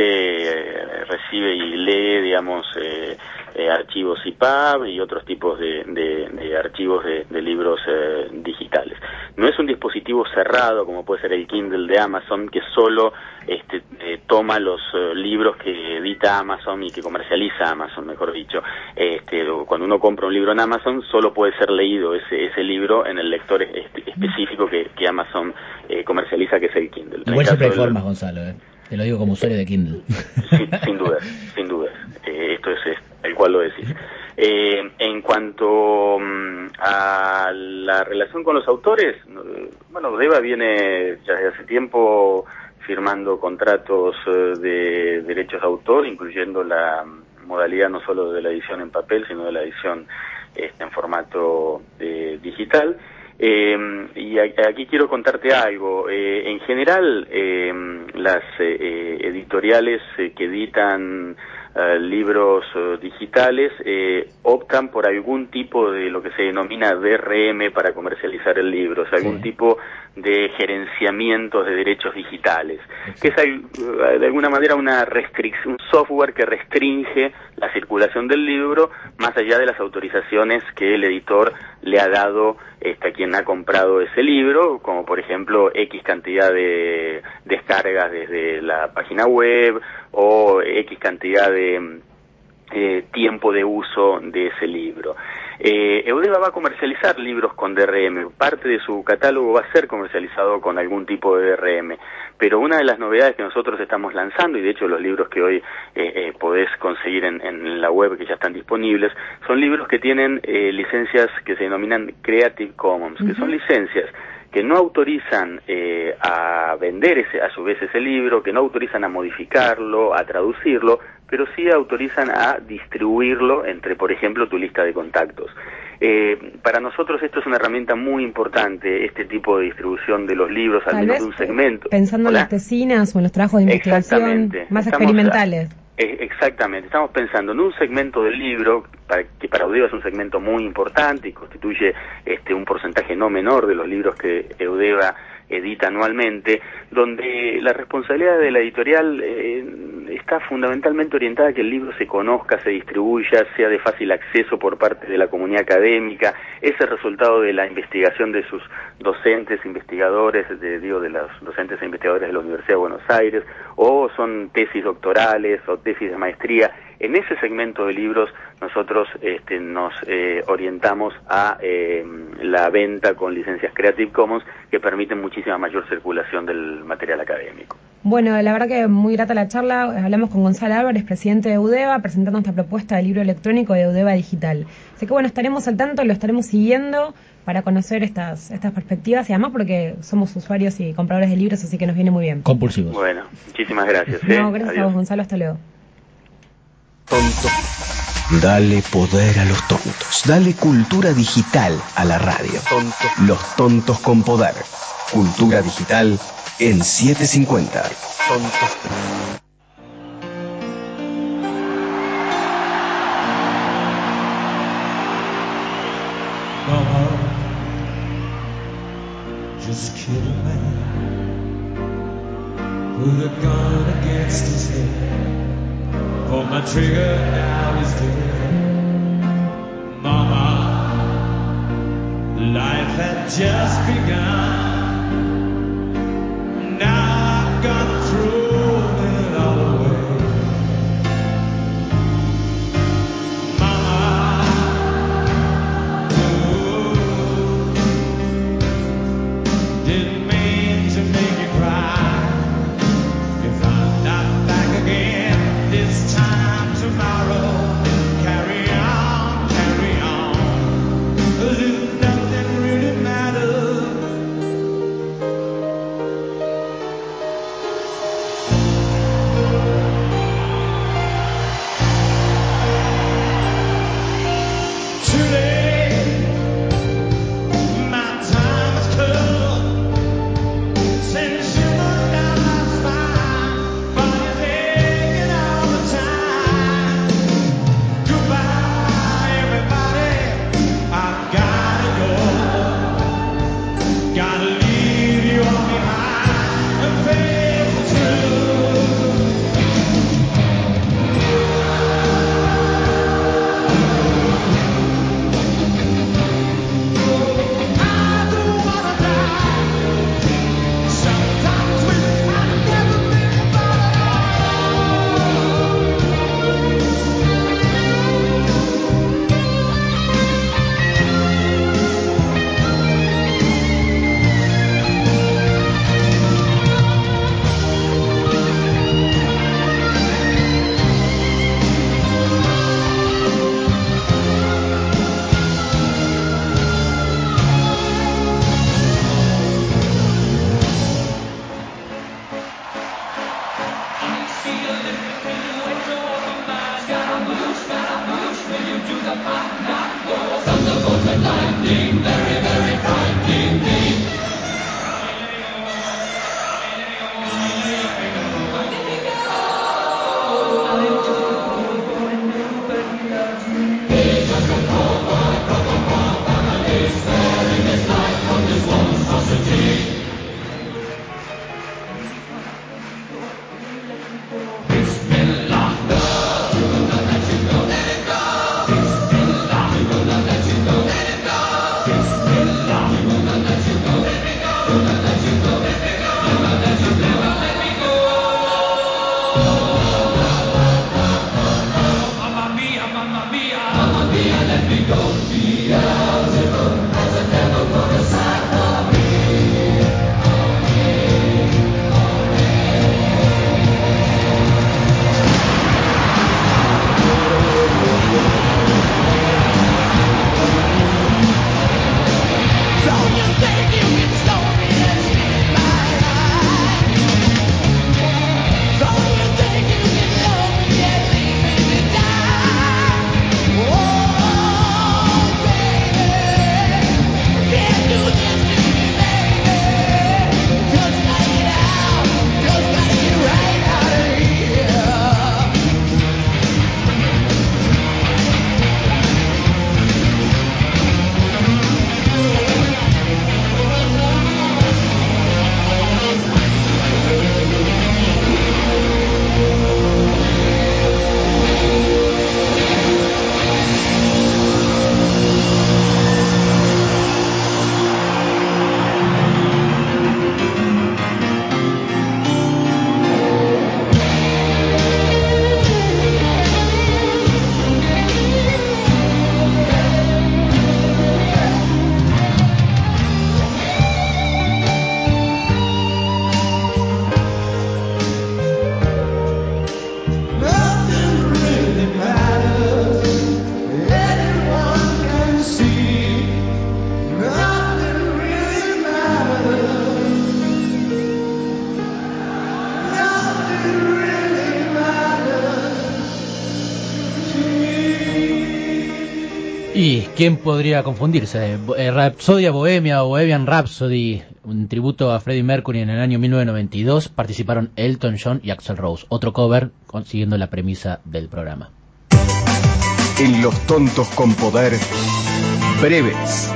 [SPEAKER 10] eh, recibe y lee, digamos, eh, eh, archivos I P A B y otros tipos de, de, de archivos de, de libros eh, digitales. No es un dispositivo cerrado como puede ser el Kindle de Amazon, que solo este, eh, toma los eh, libros que edita Amazon y que comercializa Amazon, mejor dicho. Este, cuando uno compra un libro en Amazon, solo puede ser leído ese, ese libro en el lector este, específico que, que Amazon eh, comercializa, que es el Kindle.
[SPEAKER 7] Igual siempre hay formas, Gonzalo, ¿eh? Te lo digo como usuario de Kindle.
[SPEAKER 10] Sí, sin duda, sin duda. Eh, esto es, es el cual lo decís. Eh, en cuanto um, a la relación con los autores, bueno, Eudeva viene ya desde hace tiempo firmando contratos uh, de derechos de autor, incluyendo la modalidad no solo de la edición en papel, sino de la edición este, en formato eh, digital. Eh, y a, aquí quiero contarte algo. Eh, en general, eh, las eh, editoriales eh, que editan eh, libros eh, digitales eh, optan por algún tipo de lo que se denomina D R M para comercializar el libro, o sea, algún sí. tipo de gerenciamiento de derechos digitales, Exacto. que es de alguna manera una restricción, un software que restringe la circulación del libro más allá de las autorizaciones que el editor le ha dado este, a quien ha comprado ese libro, como por ejemplo X cantidad de descargas desde la página web o X cantidad de eh, tiempo de uso de ese libro. Eh, Eudeva va a comercializar libros con D R M, parte de su catálogo va a ser comercializado con algún tipo de D R M, pero una de las novedades que nosotros estamos lanzando, y de hecho los libros que hoy eh, eh, podés conseguir en, en la web que ya están disponibles, son libros que tienen eh, licencias que se denominan Creative Commons, uh-huh. que son licencias que no autorizan eh, a vender ese, a su vez ese libro, que no autorizan a modificarlo, a traducirlo, pero sí autorizan a distribuirlo entre, por ejemplo, tu lista de contactos. Eh, para nosotros esto es una herramienta muy importante, este tipo de distribución de los libros, al
[SPEAKER 8] Tal
[SPEAKER 10] menos
[SPEAKER 8] vez
[SPEAKER 10] de un segmento.
[SPEAKER 8] Pensando
[SPEAKER 10] ¿Hola?
[SPEAKER 8] en las tesinas o en los trabajos de investigación más
[SPEAKER 10] Estamos,
[SPEAKER 8] experimentales.
[SPEAKER 10] Eh, exactamente, estamos pensando en un segmento del libro para, que para Eudeva es un segmento muy importante y constituye este un porcentaje no menor de los libros que Eudeva edita anualmente, donde la responsabilidad de la editorial eh, está fundamentalmente orientada a que el libro se conozca, se distribuya, sea de fácil acceso por parte de la comunidad académica, es el resultado de la investigación de sus docentes, investigadores, de, digo, de los docentes e investigadores de la Universidad de Buenos Aires, o son tesis doctorales o tesis de maestría. En ese segmento de libros nosotros este, nos eh, orientamos a eh, la venta con licencias Creative Commons que permiten muchísima mayor circulación del material académico.
[SPEAKER 8] Bueno, la verdad que muy grata la charla. Hablamos con Gonzalo Álvarez, presidente de Eudeva, presentando esta propuesta de libro electrónico de Eudeva Digital. Así que bueno, estaremos al tanto, lo estaremos siguiendo para conocer estas estas perspectivas y además porque somos usuarios y compradores de libros, así que nos viene muy bien.
[SPEAKER 7] Compulsivos.
[SPEAKER 10] Bueno, muchísimas gracias. ¿eh?
[SPEAKER 8] No, gracias Adiós. a vos, Gonzalo, hasta luego.
[SPEAKER 3] Tonto. Dale poder a los tontos. Dale cultura digital a la radio. Tonto. Los tontos con poder. Cultura digital en setecientos cincuenta. Tonto.
[SPEAKER 4] Just kill a man with a gun against his head. Pull my trigger, now he's dead. Mama, life had just begun. Now I've gone through it all away. Mama, ooh, didn't mean to make you cry. If I'm not back again this time tomorrow, carry on, carry on, 'cause if nothing really matters. Today, my time has come. Send shivers down my spine. Body's aching all the time. Goodbye, everybody. I've gotta go. Gotta leave you all behind and face the truth. I don't wanna die. Sometimes wish I'd never been about Thunderbolt and lightning, very, very frightening.
[SPEAKER 7] ¿Y quién podría confundirse? Eh, Rhapsodia Bohemia o Bohemian Rhapsody, un tributo a Freddie Mercury en el año mil novecientos noventa y dos, participaron Elton John y Axl Rose, otro cover siguiendo la premisa del programa.
[SPEAKER 3] En Los Tontos con Poder, breves.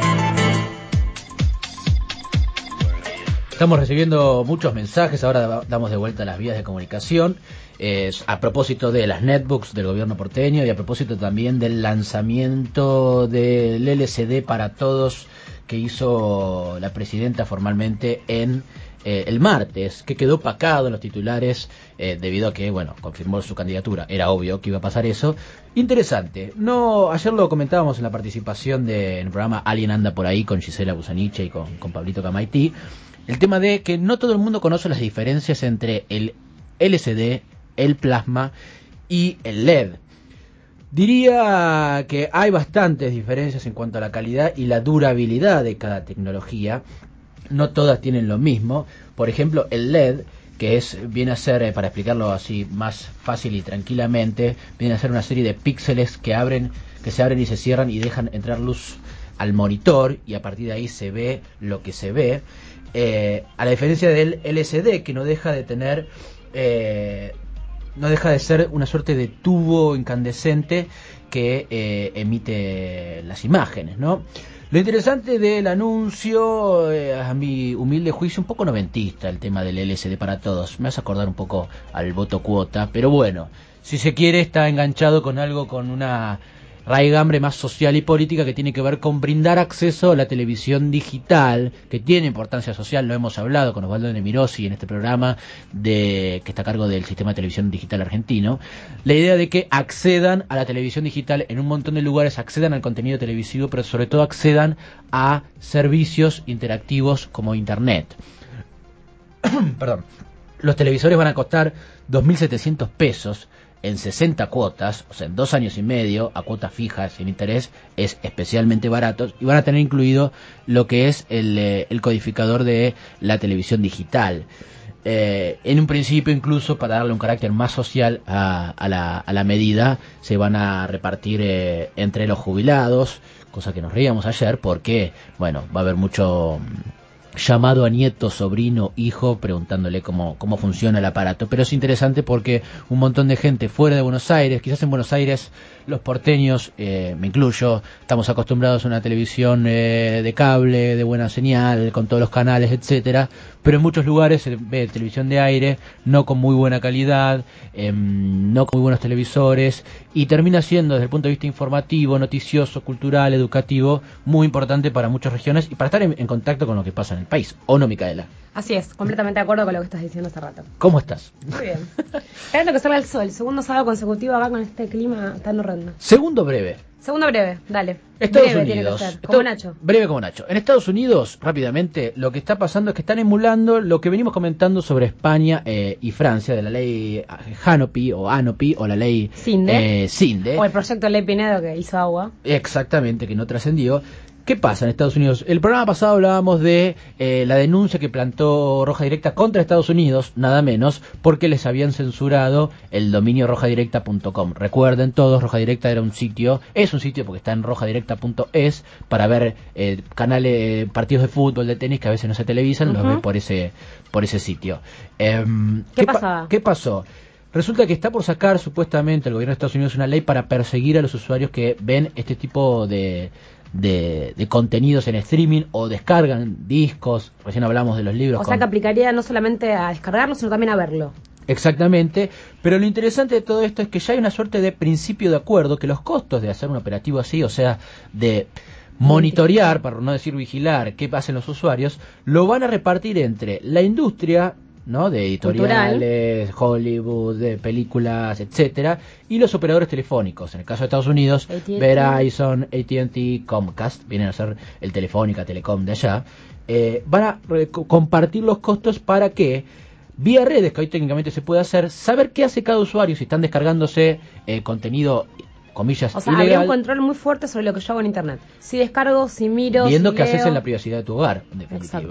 [SPEAKER 7] Estamos recibiendo muchos mensajes, ahora damos de vuelta a las vías de comunicación, eh, a propósito de las netbooks del gobierno porteño y a propósito también del lanzamiento del L C D para todos que hizo la presidenta formalmente en eh, el martes, que quedó opacado en los titulares eh, debido a que, bueno, confirmó su candidatura, era obvio que iba a pasar eso. Interesante, no, ayer lo comentábamos en la participación de, en el programa Alguien anda por ahí con Gisela Busaniche y con, con Pablito Camaití, el tema de que no todo el mundo conoce las diferencias entre el L C D, el plasma y el L E D. Diría que hay bastantes diferencias en cuanto a la calidad y la durabilidad de cada tecnología. No todas tienen lo mismo. Por ejemplo, el L E D, que es viene a ser, eh, para explicarlo así más fácil y tranquilamente, viene a ser una serie de píxeles que abren, que se abren y se cierran y dejan entrar luz al monitor y a partir de ahí se ve lo que se ve. Eh, a la diferencia del L C D, que no deja de tener eh, no deja de ser una suerte de tubo incandescente que eh, emite las imágenes, ¿no? Lo interesante del anuncio, eh, a mi humilde juicio, un poco noventista el tema del L C D para todos, me hace acordar un poco al voto cuota, pero bueno, si se quiere está enganchado con algo, con una raigambre más social y política que tiene que ver con brindar acceso a la televisión digital, que tiene importancia social. Lo hemos hablado con Osvaldo Nemirosi en este programa de que está a cargo del sistema de televisión digital argentino, la idea de que accedan a la televisión digital en un montón de lugares, accedan al contenido televisivo, pero sobre todo accedan a servicios interactivos como internet. Perdón. Los televisores van a costar dos mil setecientos pesos en sesenta cuotas, o sea, en dos años y medio, a cuotas fijas, sin interés, es especialmente baratos, y van a tener incluido lo que es el, eh, el codificador de la televisión digital. Eh, en un principio, incluso, para darle un carácter más social a, a, la, a la medida, se van a repartir eh, entre los jubilados, cosa que nos reíamos ayer, porque, bueno, va a haber mucho llamado a nieto, sobrino, hijo, preguntándole cómo, cómo funciona el aparato. Pero es interesante porque un montón de gente fuera de Buenos Aires, quizás en Buenos Aires los porteños, eh, me incluyo, estamos acostumbrados a una televisión eh, de cable, de buena señal, con todos los canales, etcétera, pero en muchos lugares se ve televisión de aire, no con muy buena calidad, eh, no con muy buenos televisores, y termina siendo, desde el punto de vista informativo, noticioso, cultural, educativo, muy importante para muchas regiones y para estar en, en contacto con lo que pasa en el país. ¿O no, Micaela?
[SPEAKER 8] Así es, completamente de acuerdo con lo que estás diciendo hace rato.
[SPEAKER 7] ¿Cómo estás?
[SPEAKER 8] Muy bien. Esperando que salga el sol, segundo sábado consecutivo acá con este clima tan horrendo.
[SPEAKER 7] Segundo breve.
[SPEAKER 8] Segundo breve, dale.
[SPEAKER 7] Estados
[SPEAKER 8] breve
[SPEAKER 7] Unidos.
[SPEAKER 8] Tiene que ser,
[SPEAKER 7] Estados,
[SPEAKER 8] como Nacho.
[SPEAKER 7] Breve como Nacho. En Estados Unidos, rápidamente, lo que está pasando es que están emulando lo que venimos comentando sobre España eh, y Francia, de la ley Hanopy o Anopy o la ley
[SPEAKER 8] Cinde.
[SPEAKER 7] Eh, Cinde.
[SPEAKER 8] O el proyecto Ley Pinedo que hizo agua.
[SPEAKER 7] Exactamente, que no trascendió. ¿Qué pasa en Estados Unidos? El programa pasado hablábamos de eh, la denuncia que plantó Roja Directa contra Estados Unidos, nada menos, porque les habían censurado el dominio roja directa punto com. Recuerden todos, Roja Directa era un sitio, es un sitio porque está en roja directa punto es para ver eh, canales, partidos de fútbol, de tenis que a veces no se televisan, uh-huh. Los ve por ese por ese sitio. Eh,
[SPEAKER 8] ¿Qué,
[SPEAKER 7] ¿qué,
[SPEAKER 8] pa-
[SPEAKER 7] ¿Qué pasó? Resulta que está por sacar supuestamente el gobierno de Estados Unidos una ley para perseguir a los usuarios que ven este tipo de De, de contenidos en streaming o descargan discos, recién hablamos de los libros.
[SPEAKER 8] O sea
[SPEAKER 7] con...
[SPEAKER 8] que aplicaría no solamente a descargarlo, sino también a verlo.
[SPEAKER 7] Exactamente, pero lo interesante de todo esto es que ya hay una suerte de principio de acuerdo que los costos de hacer un operativo así, o sea, de monitorear, para no decir vigilar, qué hacen los usuarios, lo van a repartir entre la industria, ¿no?, de editoriales, cultural, Hollywood, de películas, etcétera, y los operadores telefónicos. En el caso de Estados Unidos, A T and T, Verizon, A T and T, Comcast, vienen a ser el Telefónica, Telecom de allá, eh, van a eh, compartir los costos para que, vía redes, que hoy técnicamente se puede hacer, saber qué hace cada usuario, si están descargándose eh, contenido, comillas,
[SPEAKER 8] o sea,
[SPEAKER 7] ilegal.
[SPEAKER 8] Habría un control muy fuerte sobre lo que yo hago en internet. Si descargo, si miro,
[SPEAKER 7] viendo
[SPEAKER 8] si
[SPEAKER 7] qué
[SPEAKER 8] leo.
[SPEAKER 7] haces en la privacidad de tu hogar, en definitiva.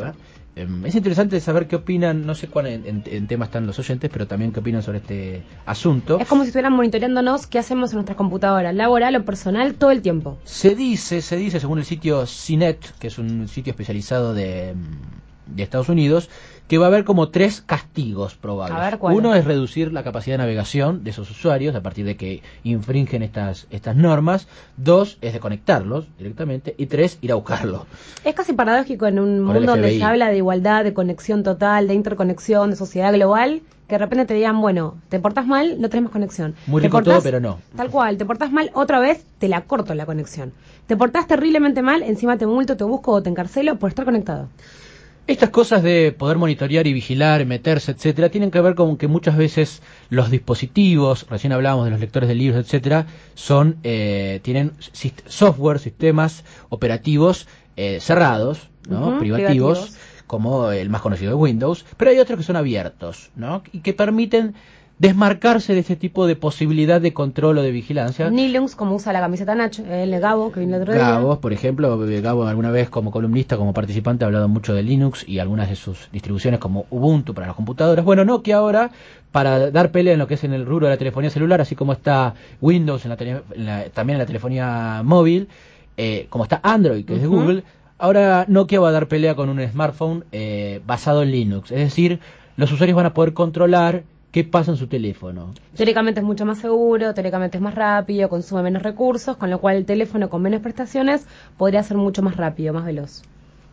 [SPEAKER 7] Eh, es interesante saber qué opinan, no sé cuál en, en, en temas están los oyentes, pero también qué opinan sobre este asunto.
[SPEAKER 8] Es como si estuvieran monitoreándonos qué hacemos en nuestras computadoras, laboral o personal, todo el tiempo.
[SPEAKER 7] Se dice, se dice, según el sitio C net, que es un sitio especializado de, de Estados Unidos, que va a haber como tres castigos probables.
[SPEAKER 8] A ver, ¿cuál?
[SPEAKER 7] Uno es reducir la capacidad de navegación de esos usuarios a partir de que infringen estas estas normas. Dos es desconectarlos directamente. Y tres, ir a buscarlo.
[SPEAKER 8] Es casi paradójico en un
[SPEAKER 7] Por el
[SPEAKER 8] mundo donde
[SPEAKER 7] F B I.
[SPEAKER 8] se habla de igualdad, de conexión total, de interconexión, de sociedad global, que de repente te digan, bueno, te portás mal, no tenemos conexión.
[SPEAKER 7] Muy
[SPEAKER 8] Te
[SPEAKER 7] rico
[SPEAKER 8] portás-
[SPEAKER 7] todo, pero no.
[SPEAKER 8] Tal cual, te portás mal, otra vez te la corto la conexión. Te portás terriblemente mal, encima te multo, te busco o te encarcelo por estar conectado.
[SPEAKER 7] Estas cosas de poder monitorear y vigilar, meterse, etcétera, tienen que ver con que muchas veces los dispositivos, recién hablábamos de los lectores de libros, etcétera, son eh, tienen sist- software, sistemas operativos eh, cerrados, ¿no?
[SPEAKER 8] Ujú,
[SPEAKER 7] privativos,
[SPEAKER 8] privativos.
[SPEAKER 7] como el más conocido de Windows, pero hay otros que son abiertos, ¿no? Y que permiten desmarcarse de ese tipo de posibilidad de control o de vigilancia.
[SPEAKER 8] Nilux, como usa la camiseta Nacho, el Gabo, que vino el otro día.
[SPEAKER 7] Gabo, por ejemplo, eh, Gabo alguna vez como columnista, como participante, ha hablado mucho de Linux y algunas de sus distribuciones como Ubuntu para las computadoras. Bueno, Nokia ahora, para dar pelea en lo que es en el rubro de la telefonía celular, así como está Windows en la tele- en la- también en la telefonía móvil, eh, como está Android, que es de
[SPEAKER 8] Ujú.
[SPEAKER 7] Google, ahora Nokia va a dar pelea con un smartphone eh, basado en Linux. Es decir, los usuarios van a poder controlar qué pasa en su teléfono.
[SPEAKER 8] Teóricamente es mucho más seguro, teóricamente es más rápido, consume menos recursos, con lo cual el teléfono con menos prestaciones podría ser mucho más rápido, más veloz.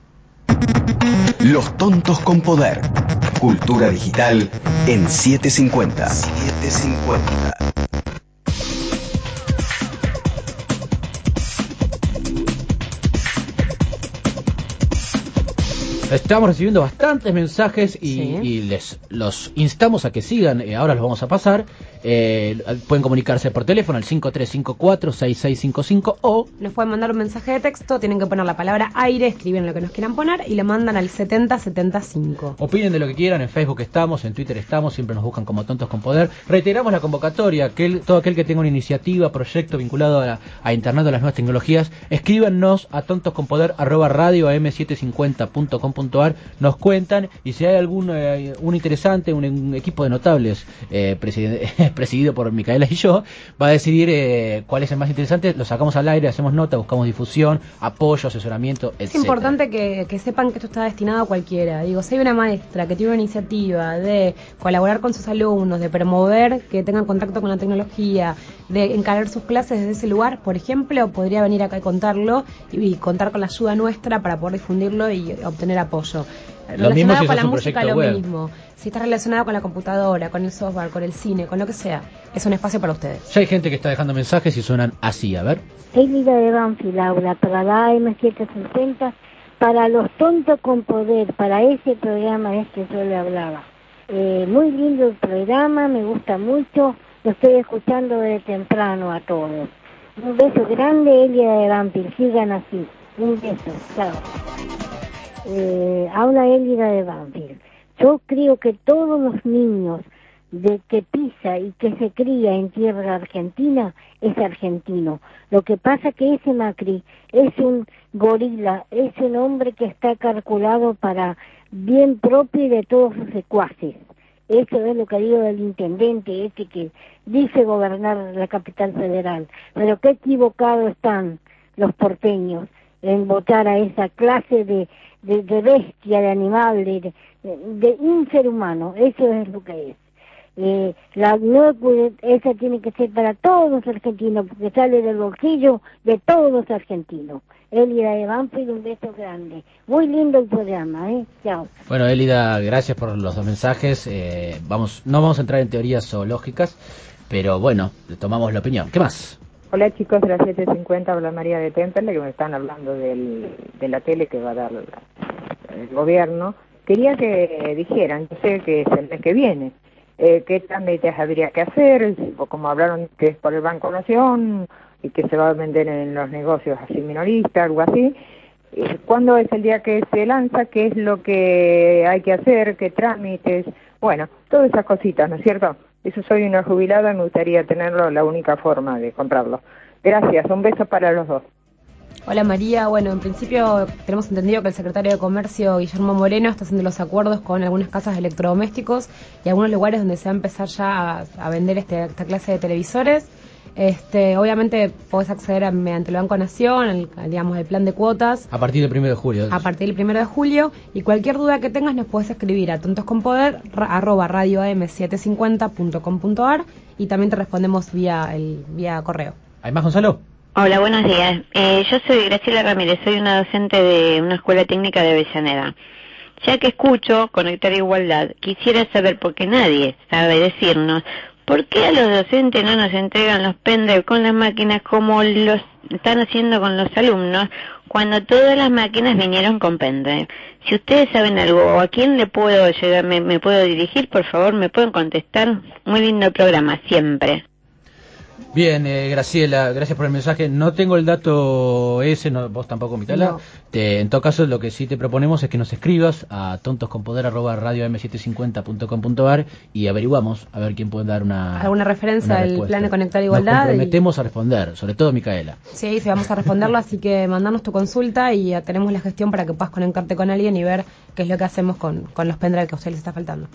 [SPEAKER 3] Los tontos con poder. Cultura digital en setecientos cincuenta. setecientos cincuenta.
[SPEAKER 7] Estamos recibiendo bastantes mensajes y,
[SPEAKER 8] Sí.
[SPEAKER 7] y les los instamos a que sigan, eh, ahora los vamos a pasar. Eh, pueden comunicarse por teléfono al cinco tres cinco cuatro seis seis cinco cinco o
[SPEAKER 8] Nos pueden mandar un mensaje de texto, tienen que poner la palabra aire, escriben lo que nos quieran poner y le mandan al setenta setenta y cinco.
[SPEAKER 7] opinen de lo que quieran. En Facebook estamos, en Twitter estamos, siempre nos buscan como Tontos con Poder. Reiteramos la convocatoria, aquel, todo aquel que tenga una iniciativa, proyecto vinculado a, la- a Internet o a las nuevas tecnologías, escríbanos a tontosconpoder arroba radio am setecientos cincuenta punto com punto ar, nos cuentan, y si hay algún eh, un interesante, un, un equipo de notables eh, preside- presidido por Micaela y yo, va a decidir eh, cuál es el más interesante, lo sacamos al aire, hacemos nota, buscamos difusión, apoyo, asesoramiento, etcétera.
[SPEAKER 8] Es importante que, que sepan que esto está destinado a cualquiera. Digo, si hay una maestra que tiene una iniciativa de colaborar con sus alumnos, de promover que tengan contacto con la tecnología, de encarar sus clases desde ese lugar, por ejemplo, podría venir acá y contarlo y, y contar con la ayuda nuestra para poder difundirlo y obtener apoyo.
[SPEAKER 7] Lo mismo si
[SPEAKER 8] Relacionado con
[SPEAKER 7] sos
[SPEAKER 8] la
[SPEAKER 7] un
[SPEAKER 8] música,
[SPEAKER 7] proyecto
[SPEAKER 8] lo
[SPEAKER 7] web.
[SPEAKER 8] mismo. Si está relacionado con la computadora, con el software, con el cine, con lo que sea, es un espacio para ustedes.
[SPEAKER 7] Ya hay gente que está dejando mensajes y suenan así, a ver.
[SPEAKER 11] Elida de Banfield, Laura, para la A M setecientos cincuenta, para los tontos con poder, para ese programa es que yo le hablaba. Eh, muy lindo el programa, me gusta mucho, lo estoy escuchando desde temprano a todos. Un beso grande, Elida de Banfield, sigan así. Un beso, chao. Eh, habla Elida de Banfield. Yo creo que todos los niños de que pisa y que se cría en tierra argentina es argentino. Lo que pasa que ese Macri es un gorila, es un hombre que está calculado para bien propio y de todos sus secuaces. Eso es lo que digo del intendente este que dice gobernar la capital federal. Pero qué equivocados están los porteños en votar a esa clase de, de, de bestia, de animal, de, de, de infra humano. Eso es lo que es. Eh, la no, esa tiene que ser para todos los argentinos, porque sale del bolsillo de todos los argentinos. Elida de Banfield, un beso grande. Muy lindo el programa, ¿eh? Chao.
[SPEAKER 7] Bueno, Elida, gracias por los dos mensajes. Eh, vamos, no vamos a entrar en teorías zoológicas, pero bueno, tomamos la opinión. ¿Qué más?
[SPEAKER 12] Hola chicos de la setecientos cincuenta, habla María de Temperley, que me están hablando del, de la tele que va a dar la, el gobierno. Quería que dijeran, yo sé que es el mes que viene, eh, qué trámites habría que hacer, o como hablaron que es por el Banco Nación y que se va a vender en los negocios así minoristas, algo así. Eh, ¿Cuándo es el día que se lanza? ¿Qué es lo que hay que hacer? ¿Qué trámites? Bueno, todas esas cositas, ¿no es cierto? Eso, soy una jubilada y me gustaría tenerlo, la única forma de comprarlo. Gracias, un beso para los dos.
[SPEAKER 8] Hola María, bueno, en principio tenemos entendido que el secretario de Comercio, Guillermo Moreno, está haciendo los acuerdos con algunas casas de electrodomésticos y algunos lugares donde se va a empezar ya a, a vender este, esta clase de televisores. Este, obviamente podés acceder a, mediante el Banco Nación, el, digamos, el plan de cuotas.
[SPEAKER 7] A partir del primero de julio.
[SPEAKER 8] A partir del primero de julio. Y cualquier duda que tengas nos podés escribir a tontosconpoder arroba radio am setecientos cincuenta punto com punto ar y también te respondemos vía el vía correo.
[SPEAKER 7] ¿Hay más, Gonzalo?
[SPEAKER 13] Hola, buenos días. Eh, yo soy Graciela Ramírez, soy una docente de una escuela técnica de Avellaneda. Ya que escucho Conectar Igualdad, quisiera saber, porque nadie sabe decirnos, ¿por qué a los docentes no nos entregan los pendrive con las máquinas como los están haciendo con los alumnos cuando todas las máquinas vinieron con pendrive? Si ustedes saben algo, o a quién le puedo llegar, me, me puedo dirigir, por favor, me pueden contestar. Muy lindo programa, siempre.
[SPEAKER 7] Bien, eh, Graciela, gracias por el mensaje. No tengo el dato ese, no, vos tampoco, Micaela.
[SPEAKER 8] No.
[SPEAKER 7] Te, en todo caso, lo que sí te proponemos es que nos escribas a tontosconpoder arroba radio am setecientos cincuenta punto com punto ar y averiguamos a ver quién puede dar una
[SPEAKER 8] alguna referencia
[SPEAKER 7] una
[SPEAKER 8] al
[SPEAKER 7] respuesta.
[SPEAKER 8] plan de Conectar Igualdad.
[SPEAKER 7] Nos comprometemos y... a responder, sobre todo Micaela.
[SPEAKER 8] Sí, sí, vamos a responderlo, así que mandanos tu consulta y ya tenemos la gestión para que puedas conectarte con alguien y ver qué es lo que hacemos con, con los pendrive que a ustedes les está faltando.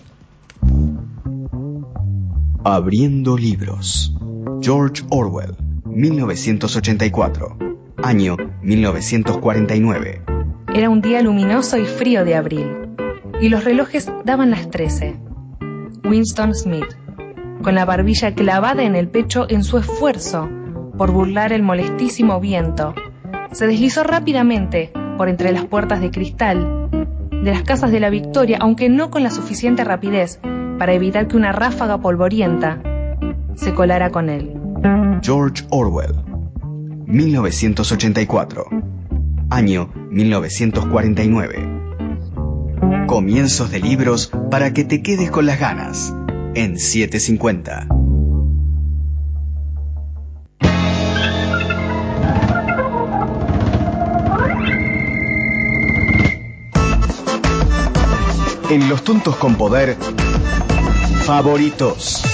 [SPEAKER 3] Abriendo libros. George Orwell, mil novecientos ochenta y cuatro, año mil novecientos cuarenta y nueve.
[SPEAKER 14] Era un día luminoso y frío de abril, y los relojes daban las trece. Winston Smith, con la barbilla clavada en el pecho en su esfuerzo por burlar el molestísimo viento, se deslizó rápidamente por entre las puertas de cristal de las casas de la Victoria, aunque no con la suficiente rapidez para evitar que una ráfaga polvorienta se colara con él.
[SPEAKER 3] George Orwell, mil novecientos ochenta y cuatro, año mil novecientos cuarenta y nueve. Comienzos de libros para que te quedes con las ganas, en setecientos cincuenta. En Los Tontos con Poder, favoritos.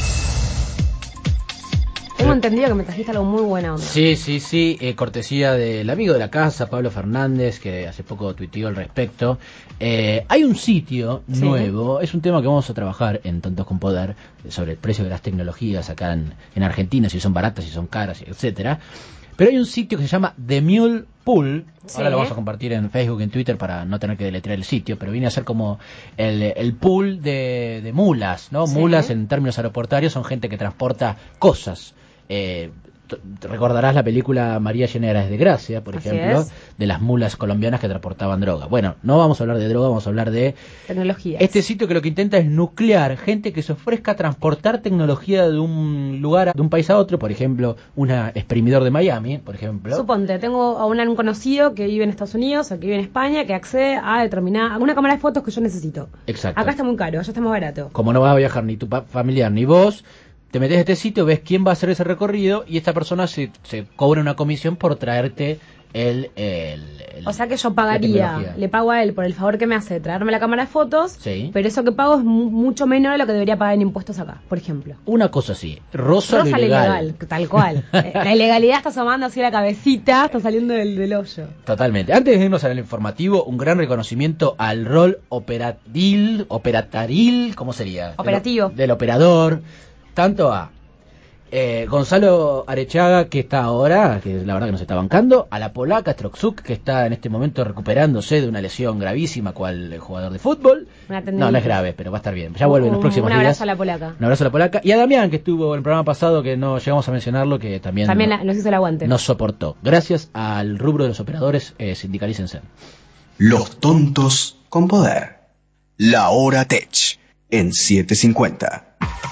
[SPEAKER 8] Tengo entendido que me trajiste algo muy buena onda.
[SPEAKER 7] Sí, sí, sí, eh, cortesía del amigo de la casa, Pablo Fernández, que hace poco tuiteó al respecto. Eh, hay un sitio
[SPEAKER 8] Sí.
[SPEAKER 7] nuevo, es un tema que vamos a trabajar en Tontos con Poder, sobre el precio de las tecnologías acá en, en Argentina, si son baratas, si son caras, etcétera. Pero hay un sitio que se llama The Mule Pool.
[SPEAKER 8] Sí.
[SPEAKER 7] Ahora lo vamos a compartir en Facebook y en Twitter para no tener que deletrear el sitio, pero viene a ser como el, el pool de, de mulas, ¿no?
[SPEAKER 8] Sí.
[SPEAKER 7] Mulas en términos aeroportuarios son gente que transporta cosas. Eh, t- recordarás la película María llena de desgracia, por
[SPEAKER 8] Así
[SPEAKER 7] ejemplo,
[SPEAKER 8] es.
[SPEAKER 7] de las mulas colombianas que transportaban droga. Bueno, no vamos a hablar de droga, vamos a hablar de
[SPEAKER 8] Tecnología.
[SPEAKER 7] este sitio que lo que intenta es nuclear gente que se ofrezca a transportar tecnología de un lugar, a- de un país a otro, por ejemplo, un exprimidor de Miami, por ejemplo.
[SPEAKER 8] Suponte, tengo a un, un conocido que vive en Estados Unidos o que vive en España que accede a determinada, a una cámara de fotos que yo necesito.
[SPEAKER 7] Exacto.
[SPEAKER 8] Acá está muy caro, allá está más barato.
[SPEAKER 7] Como no vas a viajar ni tu pa- familiar ni vos, te metes a este sitio, ves quién va a hacer ese recorrido y esta persona se, se cobra una comisión por traerte el... el, el-
[SPEAKER 8] O sea que yo
[SPEAKER 7] la
[SPEAKER 8] pagaría,
[SPEAKER 7] tecnología.
[SPEAKER 8] le pago a él por el favor que me hace de traerme la cámara de fotos,
[SPEAKER 7] Sí.
[SPEAKER 8] pero eso que pago es mu- mucho menor de lo que debería pagar en impuestos acá, por ejemplo.
[SPEAKER 7] Una cosa así, rosa,
[SPEAKER 8] Rosa
[SPEAKER 7] lo
[SPEAKER 8] lo
[SPEAKER 7] ilegal.
[SPEAKER 8] ilegal, tal cual. Eh, la ilegalidad está asomando así la cabecita, está saliendo del, del hoyo.
[SPEAKER 7] Totalmente. Antes de irnos al informativo, un gran reconocimiento al rol operatil, operataril, ¿cómo sería?
[SPEAKER 8] Operativo.
[SPEAKER 7] Del, del operador, tanto a eh, Gonzalo Arechaga, que está ahora, que la verdad que nos está bancando, a la polaca Stroczuk, que está en este momento recuperándose de una lesión gravísima, cual jugador de fútbol.
[SPEAKER 8] Una tendinitis.
[SPEAKER 7] No, no es grave, pero va a estar bien. Ya vuelve en los
[SPEAKER 8] Un-
[SPEAKER 7] próximos
[SPEAKER 8] Un abrazo
[SPEAKER 7] días.
[SPEAKER 8] a la polaca.
[SPEAKER 7] Un abrazo a la polaca. Y a Damián, que estuvo en el programa pasado, que no llegamos a mencionarlo, que también,
[SPEAKER 8] También
[SPEAKER 7] no-
[SPEAKER 8] la- nos hizo el aguante.
[SPEAKER 7] nos soportó. Gracias al rubro de los operadores, eh, sindicalícense.
[SPEAKER 3] Los Tontos con Poder. La Hora Tech, en setecientos cincuenta.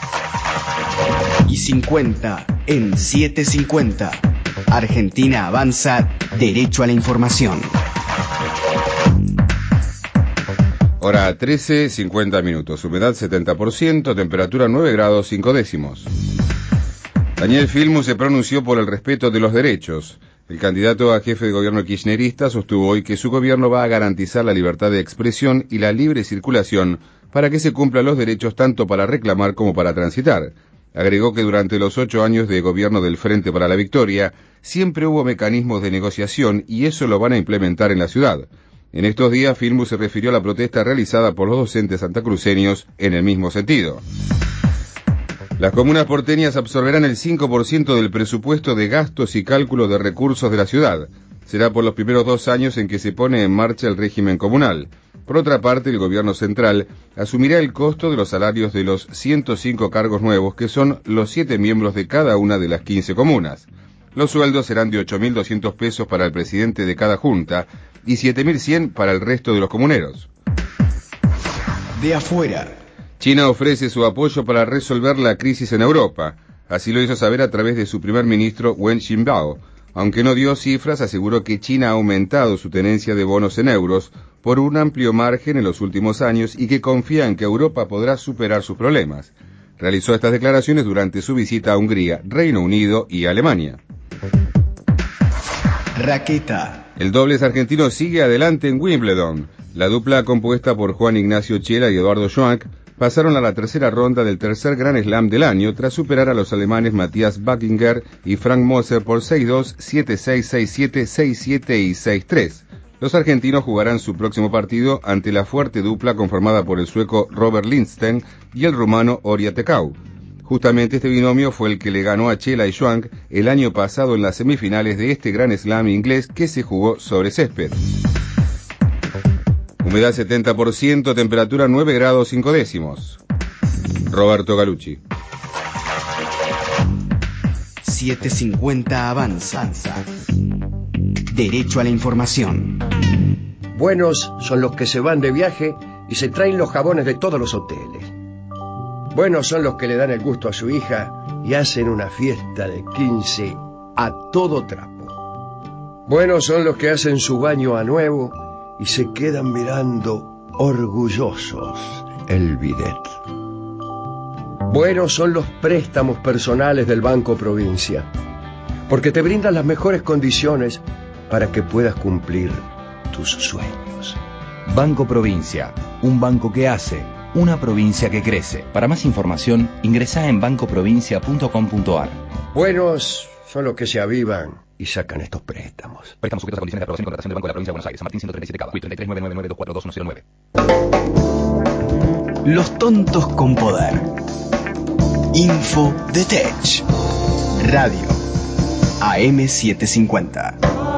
[SPEAKER 3] Y cincuenta en setecientos cincuenta. Argentina avanza derecho a la información.
[SPEAKER 15] Hora trece, cincuenta minutos, humedad setenta por ciento, temperatura nueve grados cinco décimos. Daniel Filmus se pronunció por el respeto de los derechos. El candidato a jefe de gobierno kirchnerista sostuvo hoy que su gobierno va a garantizar la libertad de expresión y la libre circulación para que se cumplan los derechos tanto para reclamar como para transitar. Agregó que durante los ocho años de gobierno del Frente para la Victoria siempre hubo mecanismos de negociación y eso lo van a implementar en la ciudad. En estos días, Filmus se refirió a la protesta realizada por los docentes santacruceños en el mismo sentido. Las comunas porteñas absorberán el cinco por ciento del presupuesto de gastos y cálculo de recursos de la ciudad. Será por los primeros dos años en que se pone en marcha el régimen comunal. Por otra parte, el gobierno central asumirá el costo de los salarios de los ciento cinco cargos nuevos, que son los siete miembros de cada una de las quince comunas. Los sueldos serán de ocho mil doscientos pesos para el presidente de cada junta y siete mil cien para el resto de los comuneros.
[SPEAKER 3] De afuera.
[SPEAKER 15] China ofrece su apoyo para resolver la crisis en Europa. Así lo hizo saber a través de su primer ministro Wen Jiabao. Aunque no dio cifras, aseguró que China ha aumentado su tenencia de bonos en euros por un amplio margen en los últimos años y que confía en que Europa podrá superar sus problemas. Realizó estas declaraciones durante su visita a Hungría, Reino Unido y Alemania.
[SPEAKER 3] Raqueta.
[SPEAKER 15] El dobles argentino sigue adelante en Wimbledon. La dupla compuesta por Juan Ignacio Chela y Eduardo Schwank pasaron a la tercera ronda del tercer Grand Slam del año tras superar a los alemanes Matthias Buckinger y Frank Moser por seis dos, siete seis, seis siete, seis siete y seis tres. Los argentinos jugarán su próximo partido ante la fuerte dupla conformada por el sueco Robert Lindsten y el rumano Horia Tecau. Justamente este binomio fue el que le ganó a Chela y Schwank el año pasado en las semifinales de este Grand Slam inglés que se jugó sobre césped. Humedad setenta por ciento, temperatura nueve grados cinco décimos. Roberto Galucci.
[SPEAKER 3] setecientos cincuenta avanza. Derecho a la información.
[SPEAKER 16] Buenos son los que se van de viaje y se traen los jabones de todos los hoteles. Buenos son los que le dan el gusto a su hija y hacen una fiesta de quince a todo trapo. Buenos son los que hacen su baño a nuevo y se quedan mirando orgullosos el bidet. Buenos son los préstamos personales del Banco Provincia, porque te brindan las mejores condiciones para que puedas cumplir tus sueños.
[SPEAKER 17] Banco Provincia, un banco que hace, una provincia que crece. Para más información, ingresá en banco provincia punto com punto a r.
[SPEAKER 16] Buenos son los que se avivan y sacan estos préstamos.
[SPEAKER 17] Préstamos sujetos a condiciones de aprobación y contratación del Banco de la Provincia de Buenos Aires. San Martín ciento treinta y siete Cava. treinta y tres nueve nueve nueve dos cuatro dos uno cero nueve.
[SPEAKER 3] Los tontos con poder. Info de Tech. Radio. A M setecientos cincuenta.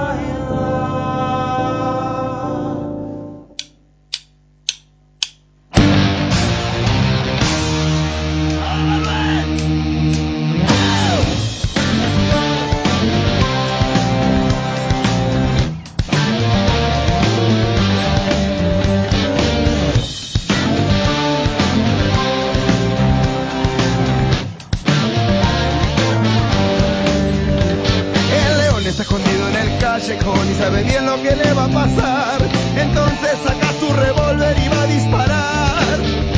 [SPEAKER 9] Y sabe bien lo que le va a pasar. Entonces saca su revólver y va a disparar.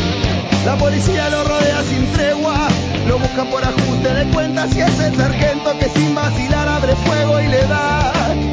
[SPEAKER 9] La policía lo rodea sin tregua, lo busca por ajuste de cuentas y es el sargento que sin vacilar abre fuego y le da.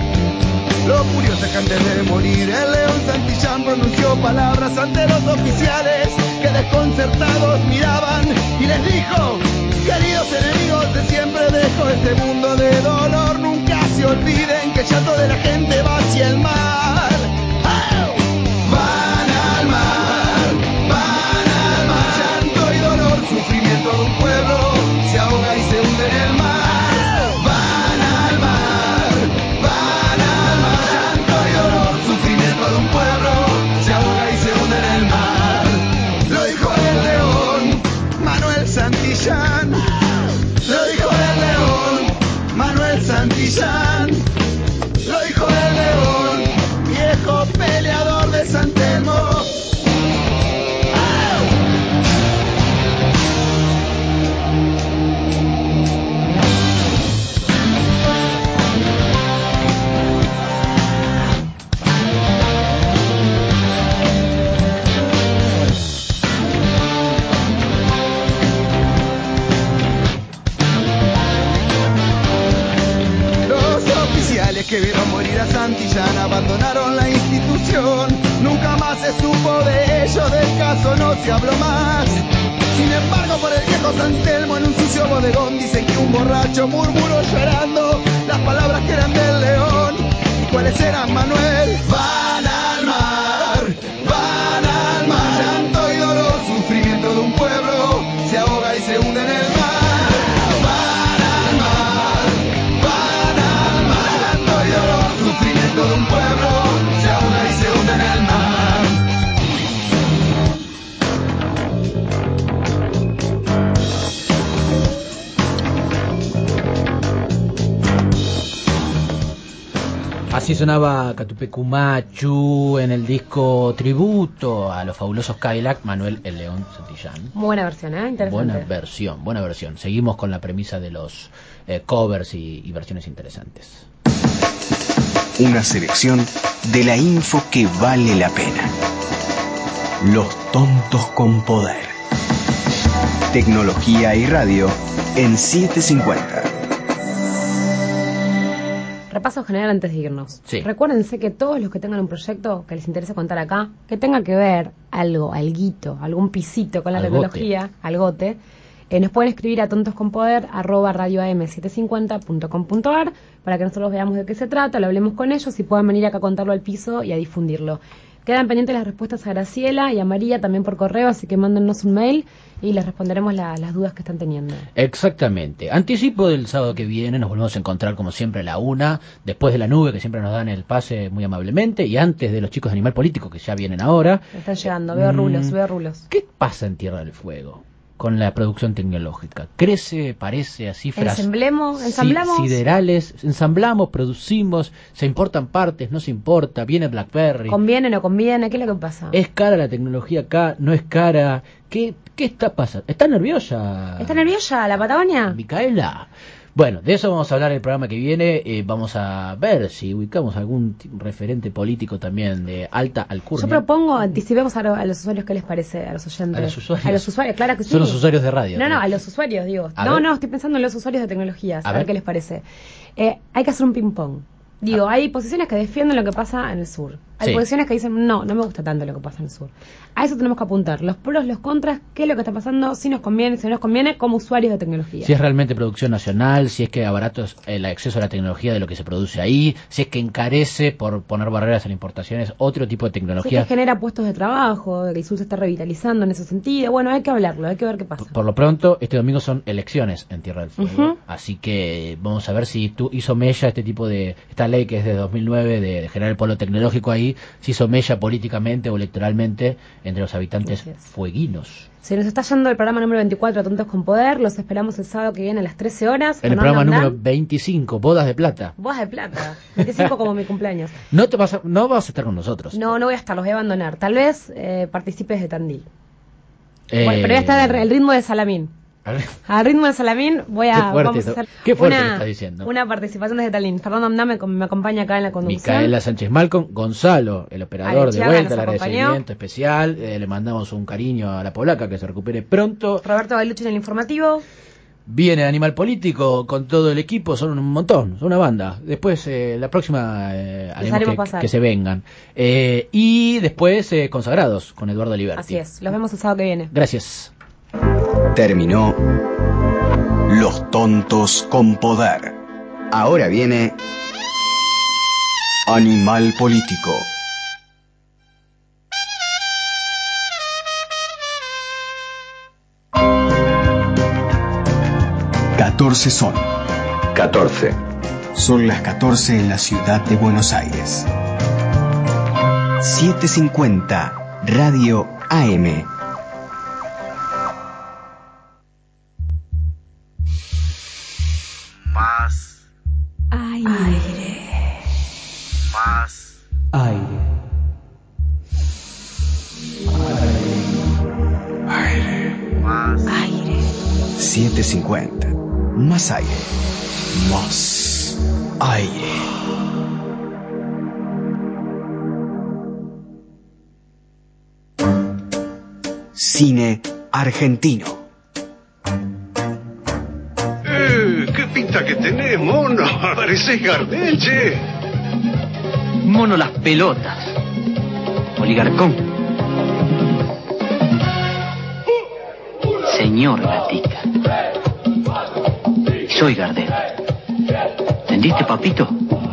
[SPEAKER 9] Los furiosos que antes de morir el León Santillán pronunció palabras ante los oficiales que desconcertados miraban y les dijo: queridos enemigos de siempre dejo este mundo de dolor, nunca se olviden que el llanto de la gente va hacia el mar. ¡Oh! Van al mar, van al mar. Llanto y dolor, sufrimiento de un pueblo se ahoga y se hunde en el mar. Van al mar, van al mar. Llanto y dolor, sufrimiento de un pueblo se ahoga y se hunde en el mar. Lo dijo el León Manuel Santillán. Lo dijo el León Manuel Santillán. Lo dijo el León, viejo peleador de San Telmo. Que vieron morir a Santillán abandonaron la institución Nunca más se supo de ellos, del caso no se habló más. Sin embargo, por el viejo San Telmo en un sucio bodegón dicen que un borracho murmuró llorando las palabras que eran del león. ¿Y cuáles eran, Manuel? Van al mar, van al mar. Llanto y dolor, sufrimiento de un pueblo se ahoga y se hunde en el mar. Van al mar, van al mar. Llanto y dolor, sufrimiento de un pueblo se ahoga y se hunde en el mar.
[SPEAKER 7] Así sonaba Catupecumachu en el disco tributo a los fabulosos Cadillac, Manuel el León Santillán.
[SPEAKER 8] Buena versión, ¿eh? Interesante.
[SPEAKER 7] Buena versión, buena versión. Seguimos con la premisa de los eh, covers y, y versiones interesantes.
[SPEAKER 3] Una selección de la info que vale la pena. Los tontos con poder. Tecnología y radio en setecientos cincuenta.
[SPEAKER 8] Repaso general antes de irnos.
[SPEAKER 7] Sí.
[SPEAKER 8] Recuérdense que todos los que tengan un proyecto que les interese contar acá, que tenga que ver algo, alguito, algún pisito con la
[SPEAKER 7] Algote.
[SPEAKER 8] tecnología, algote, eh, nos pueden escribir a tontosconpoder arroba radio a m setecientos cincuenta punto com punto a r para que nosotros veamos de qué se trata, lo hablemos con ellos y puedan venir acá a contarlo al piso y a difundirlo. Quedan pendientes las respuestas a Graciela y a María también por correo, así que mándennos un mail y les responderemos la, las dudas que están teniendo.
[SPEAKER 7] Exactamente. Anticipo del sábado que viene, nos volvemos a encontrar como siempre a la una, después de la nube que siempre nos dan el pase muy amablemente y antes de los chicos de Animal Político que ya vienen ahora.
[SPEAKER 8] Están llegando, veo rulos,
[SPEAKER 7] Mm,
[SPEAKER 8] veo rulos.
[SPEAKER 7] ¿Qué pasa en Tierra del Fuego con la producción tecnológica? ¿Crece, parece a cifras
[SPEAKER 8] Ensamblemos, ensamblamos.
[SPEAKER 7] si- siderales? Ensamblamos, producimos, se importan partes, no se importa, viene BlackBerry.
[SPEAKER 8] ¿Conviene, no conviene? ¿Qué es lo que pasa?
[SPEAKER 7] ¿Es cara la tecnología acá? ¿No es cara? ¿Qué, qué está pasando? ¿Está nerviosa?
[SPEAKER 8] ¿Está nerviosa la Patagonia?
[SPEAKER 7] Micaela. Bueno, de eso vamos a hablar el programa que viene. Eh, vamos a ver si ubicamos algún t- referente político también de alta alcurnia.
[SPEAKER 8] Yo propongo, anticipemos a, lo- a los usuarios qué les parece, a los oyentes.
[SPEAKER 7] A los usuarios.
[SPEAKER 8] A los usuarios, claro que sí.
[SPEAKER 7] Son los usuarios de radio.
[SPEAKER 8] No, no,
[SPEAKER 7] creo.
[SPEAKER 8] a los usuarios, digo.
[SPEAKER 7] A
[SPEAKER 8] no,
[SPEAKER 7] ver.
[SPEAKER 8] no, estoy pensando en los usuarios de tecnologías,
[SPEAKER 7] A
[SPEAKER 8] a, ver.
[SPEAKER 7] ver.
[SPEAKER 8] qué les parece. Eh, hay que hacer un ping-pong. Digo,
[SPEAKER 7] Ah.
[SPEAKER 8] hay posiciones que defienden lo que pasa en el sur. Hay
[SPEAKER 7] Sí.
[SPEAKER 8] posiciones que dicen, no, no me gusta tanto lo que pasa en el sur. A eso tenemos que apuntar. Los pros, los contras, qué es lo que está pasando, si nos conviene, si no nos conviene, como usuarios de tecnología.
[SPEAKER 7] Si es realmente producción nacional, si es que abarato es el acceso a la tecnología de lo que se produce ahí, si es que encarece por poner barreras a las importaciones, otro tipo de
[SPEAKER 8] Si es
[SPEAKER 7] tecnología.
[SPEAKER 8] que genera puestos de trabajo, que el sur se está revitalizando en ese sentido. Bueno, hay que hablarlo, hay que ver qué pasa.
[SPEAKER 7] Por lo pronto, este domingo son elecciones en Tierra del Fuego.
[SPEAKER 8] Ujú.
[SPEAKER 7] Así que vamos a ver si tú hizo mella este tipo de, esta ley que es de dos mil nueve de generar el polo tecnológico ahí, si hizo mella políticamente o electoralmente entre los habitantes
[SPEAKER 8] Así es.
[SPEAKER 7] fueguinos.
[SPEAKER 8] Se nos está yendo el programa número veinticuatro, Tontos con Poder. Los esperamos el sábado que viene a las trece horas.
[SPEAKER 7] En el
[SPEAKER 8] Fernando
[SPEAKER 7] programa
[SPEAKER 8] Andán.
[SPEAKER 7] número veinticinco, Bodas de Plata.
[SPEAKER 8] Bodas de plata. veinticinco como mi cumpleaños.
[SPEAKER 7] No te vas a, no vas a estar con nosotros.
[SPEAKER 8] No, no voy a estar, los voy a abandonar. Tal vez eh, participes de Tandil.
[SPEAKER 7] Eh,
[SPEAKER 8] Bueno, pero voy a estar al, al ritmo de Salamín.
[SPEAKER 7] a ver,
[SPEAKER 8] Al ritmo de Salamín voy a,
[SPEAKER 7] Qué fuerte
[SPEAKER 8] vamos a
[SPEAKER 7] eso.
[SPEAKER 8] hacer
[SPEAKER 7] Qué fuerte
[SPEAKER 8] una,
[SPEAKER 7] lo estás diciendo.
[SPEAKER 8] una participación desde Tallinn. Fernando Andán me, me acompaña acá en la conducción.
[SPEAKER 7] Micaela Sánchez Malcom, Gonzalo, el operador de
[SPEAKER 8] Arechiaga
[SPEAKER 7] vuelta, el
[SPEAKER 8] nos acompañó.
[SPEAKER 7] agradecimiento especial, eh, le mandamos un cariño a la polaca que se recupere pronto.
[SPEAKER 8] Roberto Bailucci en el informativo.
[SPEAKER 7] Viene Animal Político con todo el equipo, son un montón, son una banda. Después, eh, la próxima, eh, haremos
[SPEAKER 8] haremos
[SPEAKER 7] que,
[SPEAKER 8] pasar.
[SPEAKER 7] que se vengan. Eh, y después, eh, Consagrados, con Eduardo Liberti.
[SPEAKER 8] Así es, los vemos el sábado que viene.
[SPEAKER 7] Gracias.
[SPEAKER 3] Terminó Los tontos con poder. Ahora viene Animal Político. Catorce son.
[SPEAKER 16] catorce.
[SPEAKER 3] Son las catorce en la ciudad de Buenos Aires. setecientos cincuenta Radio A M.
[SPEAKER 2] Más,
[SPEAKER 8] Aire.
[SPEAKER 2] más,
[SPEAKER 7] Aire.
[SPEAKER 2] más.
[SPEAKER 3] setecientos cincuenta. Más aire. Más aire. Cine argentino.
[SPEAKER 18] Eh, ¿Qué pinta que tenés, mono? Pareces Gardel, che.
[SPEAKER 19] Mono las pelotas. Oligarcón. Señor Gatica. Soy Gardel. ¿Entendiste, papito?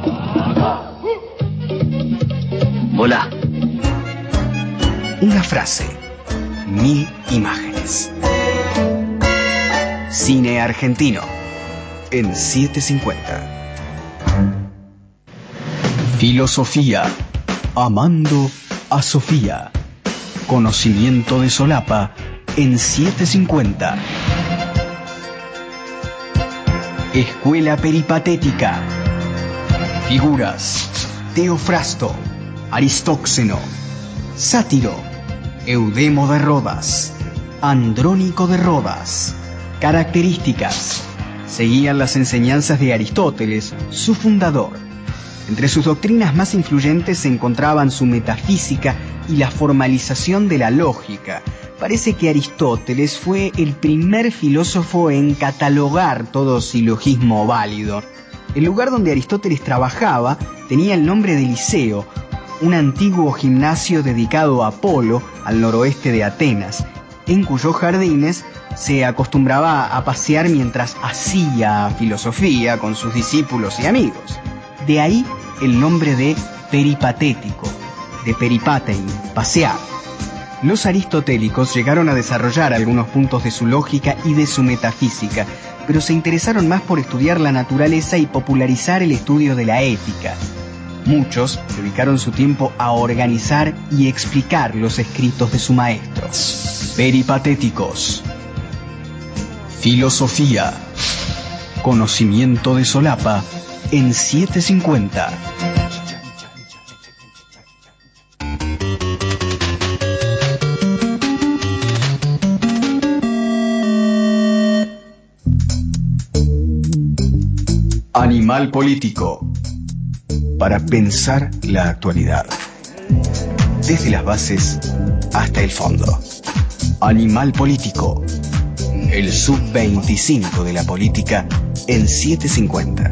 [SPEAKER 19] Volá.
[SPEAKER 3] Una frase, mil imágenes. Cine argentino en setecientos cincuenta. Filosofía, amando a Sofía. Conocimiento de solapa en setecientos cincuenta. Escuela peripatética. Figuras: Teofrasto, Aristóxeno, Sátiro, Eudemo de Rodas, Andrónico de Rodas. Características: seguían las enseñanzas de Aristóteles, su fundador. Entre sus doctrinas más influyentes se encontraban su metafísica y la formalización de la lógica. Parece que Aristóteles fue el primer filósofo en catalogar todo silogismo válido. El lugar donde Aristóteles trabajaba tenía el nombre de Liceo, un antiguo gimnasio dedicado a Apolo al noroeste de Atenas, en cuyos jardines se acostumbraba a pasear mientras hacía filosofía con sus discípulos y amigos. De ahí el nombre de peripatético, de peripatein, pasear. Los aristotélicos llegaron a desarrollar algunos puntos de su lógica y de su metafísica, pero se interesaron más por estudiar la naturaleza y popularizar el estudio de la ética. Muchos dedicaron su tiempo a organizar y explicar los escritos de su maestro. Peripatéticos. Filosofía. Conocimiento de solapa en setecientos cincuenta. Animal político. Para pensar la actualidad. Desde las bases hasta el fondo. Animal político. El sub veinticinco de la política en setecientos cincuenta.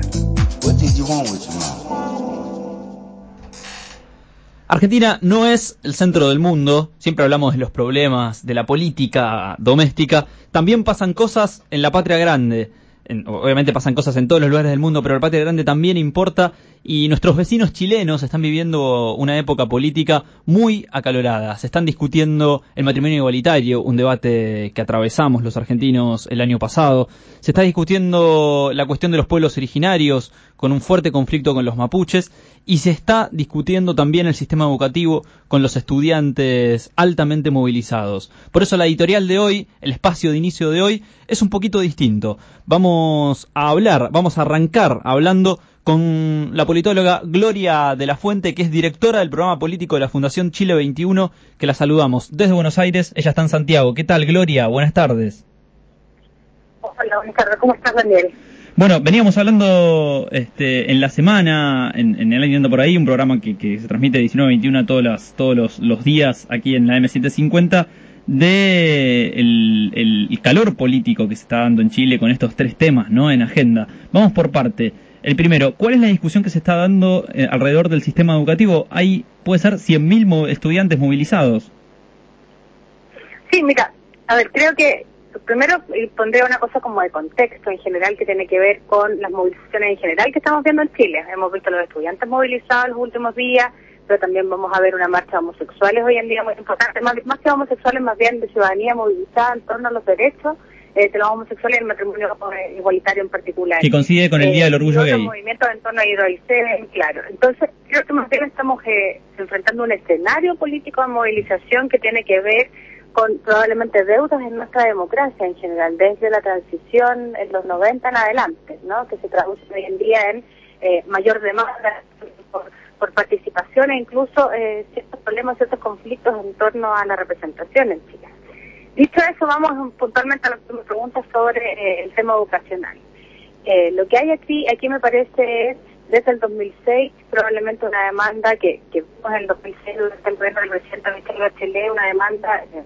[SPEAKER 20] Argentina no es el centro del mundo, siempre hablamos de los problemas de la política doméstica, también pasan cosas en la patria grande. En, obviamente pasan cosas en todos los lugares del mundo, pero la patria grande también importa y nuestros vecinos chilenos están viviendo una época política muy acalorada. Se están discutiendo el matrimonio igualitario, un debate que atravesamos los argentinos el año pasado. Se está discutiendo la cuestión de los pueblos originarios, con un fuerte conflicto con los mapuches, y se está discutiendo también el sistema educativo con los estudiantes altamente movilizados. Por eso la editorial de hoy, el espacio de inicio de hoy, es un poquito distinto. Vamos a hablar, vamos a arrancar hablando con la politóloga Gloria de la Fuente, que es directora del programa político de la Fundación Chile veintiuno, que la saludamos desde Buenos Aires. Ella está en Santiago. ¿Qué tal, Gloria? Buenas tardes.
[SPEAKER 21] Hola, buenas tardes. ¿Cómo estás, Daniel?
[SPEAKER 20] Bueno, veníamos hablando este, en la semana, en, en el año anda por ahí, un programa que, que se transmite de diecinueve a veintiuno todos, las, todos los, los días aquí en la eme setecientos cincuenta, de el, el, el calor político que se está dando en Chile con estos tres temas, ¿no?, en agenda. Vamos por parte. El primero, ¿cuál es la discusión que se está dando eh, alrededor del sistema educativo? Hay, puede ser, cien mil mo- estudiantes movilizados.
[SPEAKER 21] Sí, mira, a ver, creo que primero pondré una cosa como de contexto en general que tiene que ver con las movilizaciones en general que estamos viendo en Chile. Hemos visto a los estudiantes movilizados en los últimos días, pero también vamos a ver una marcha de homosexuales hoy en día muy importante, más, más que homosexuales, más bien de ciudadanía movilizada en torno a los derechos eh, de los homosexuales y el matrimonio eh, igualitario en particular.
[SPEAKER 20] Que coincide con el Día del Orgullo Gay.
[SPEAKER 21] Los movimientos en torno a Hidroicén, claro. Entonces, creo que más bien estamos eh, enfrentando un escenario político de movilización que tiene que ver con probablemente deudas en nuestra democracia en general, desde la transición en los noventa en adelante, ¿no?, que se traduce hoy en día en eh, mayor demanda por, por participación e incluso eh, ciertos problemas, ciertos conflictos en torno a la representación en Chile. Dicho eso, vamos puntualmente a lo que me preguntas sobre eh, el tema educacional. Eh, lo que hay aquí, aquí me parece es, desde el dos mil seis, probablemente una demanda que, que vimos en el dos mil seis durante el gobierno del presidente Michelle Bachelet, una demanda eh,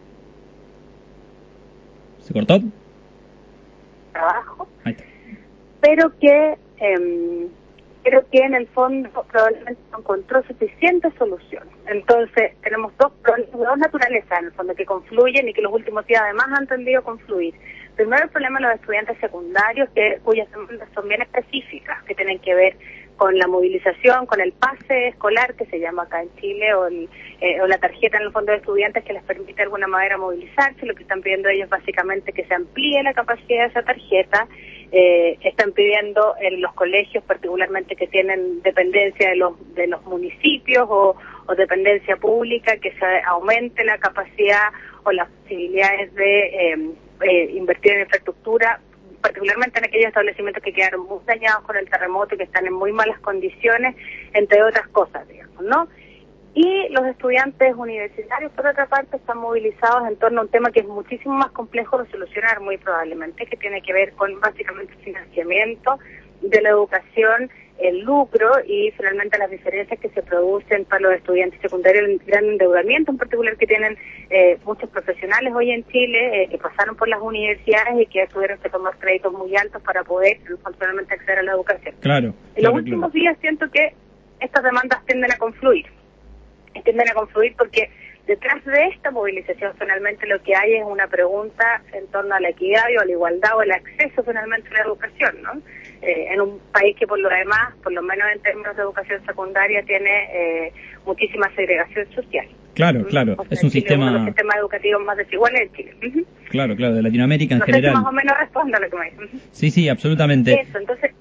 [SPEAKER 20] ¿Se cortó?
[SPEAKER 21] trabajo, pero que eh, pero que en el fondo probablemente no encontró suficiente solución. Entonces, tenemos dos problemas, dos naturalezas en el fondo que confluyen y que los últimos días además han tendido a confluir. Primero, el problema de los estudiantes secundarios, que cuyas demandas son bien específicas, que tienen que ver con la movilización, con el pase escolar, que se llama acá en Chile, o, el, eh, o la tarjeta en el fondo de estudiantes que les permite de alguna manera movilizarse. Lo que están pidiendo ellos básicamente que se amplíe la capacidad de esa tarjeta. Eh, están pidiendo en los colegios, particularmente que tienen dependencia de los de los municipios o, o dependencia pública, que se aumente la capacidad o las posibilidades de eh, eh, invertir en infraestructura, particularmente en aquellos establecimientos que quedaron muy dañados con el terremoto y que están en muy malas condiciones, entre otras cosas, digamos, ¿no? Y los estudiantes universitarios, por otra parte, están movilizados en torno a un tema que es muchísimo más complejo de solucionar, muy probablemente, que tiene que ver con básicamente el financiamiento de la educación, el lucro y finalmente las diferencias que se producen para los estudiantes secundarios, el gran endeudamiento en particular que tienen eh, muchos profesionales hoy en Chile, eh, que pasaron por las universidades y que tuvieron que tomar créditos muy altos para poder finalmente acceder a la educación.
[SPEAKER 20] Claro.
[SPEAKER 21] En
[SPEAKER 20] claro,
[SPEAKER 21] los últimos
[SPEAKER 20] claro.
[SPEAKER 21] días siento que estas demandas tienden a confluir. tienden a confluir porque detrás de esta movilización finalmente lo que hay es una pregunta en torno a la equidad o a la igualdad o al acceso finalmente a la educación, ¿no? Eh, en un país que por lo demás, por lo menos en términos de educación secundaria, tiene eh, muchísima segregación social.
[SPEAKER 20] Claro, claro,
[SPEAKER 21] O sea,
[SPEAKER 20] es un
[SPEAKER 21] Chile uno de los
[SPEAKER 20] sistema,
[SPEAKER 21] sistemas educativos más desiguales en Chile. Ujú.
[SPEAKER 20] claro, claro, de Latinoamérica en
[SPEAKER 21] No sé
[SPEAKER 20] general.
[SPEAKER 21] si más o menos respondo a lo que me dicen. Ujú.
[SPEAKER 20] Sí, sí, absolutamente.
[SPEAKER 21] Eso, entonces,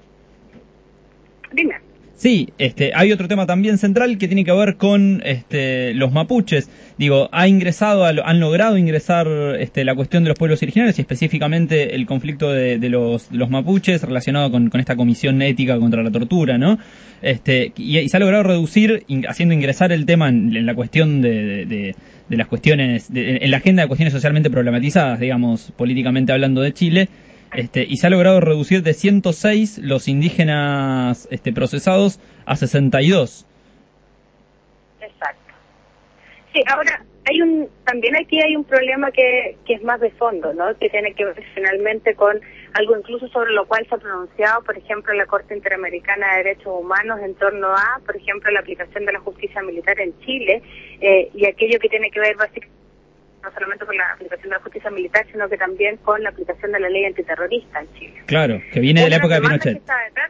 [SPEAKER 21] dime.
[SPEAKER 20] Sí, este, hay otro tema también central que tiene que ver con este, los mapuches. Digo, ha ingresado, han logrado ingresar este, la cuestión de los pueblos originarios y específicamente el conflicto de, de, los, de los mapuches relacionado con, con esta comisión ética contra la tortura, ¿no? Este, y, y se ha logrado reducir, in, haciendo ingresar el tema en, en la cuestión de, de, de, de las cuestiones, de, en la agenda de cuestiones socialmente problematizadas, digamos, políticamente hablando de Chile. Este, y se ha logrado reducir de ciento seis los indígenas este, procesados a sesenta y dos.
[SPEAKER 21] Exacto. Sí, ahora hay un también aquí hay un problema que, que es más de fondo, ¿no? Que tiene que ver finalmente con algo incluso sobre lo cual se ha pronunciado, por ejemplo, la Corte Interamericana de Derechos Humanos en torno a, por ejemplo, la aplicación de la justicia militar en Chile eh, y aquello que tiene que ver básicamente no solamente con la aplicación de la justicia militar, sino que también con la aplicación de la ley antiterrorista en Chile.
[SPEAKER 20] Claro, que viene de la época de Pinochet.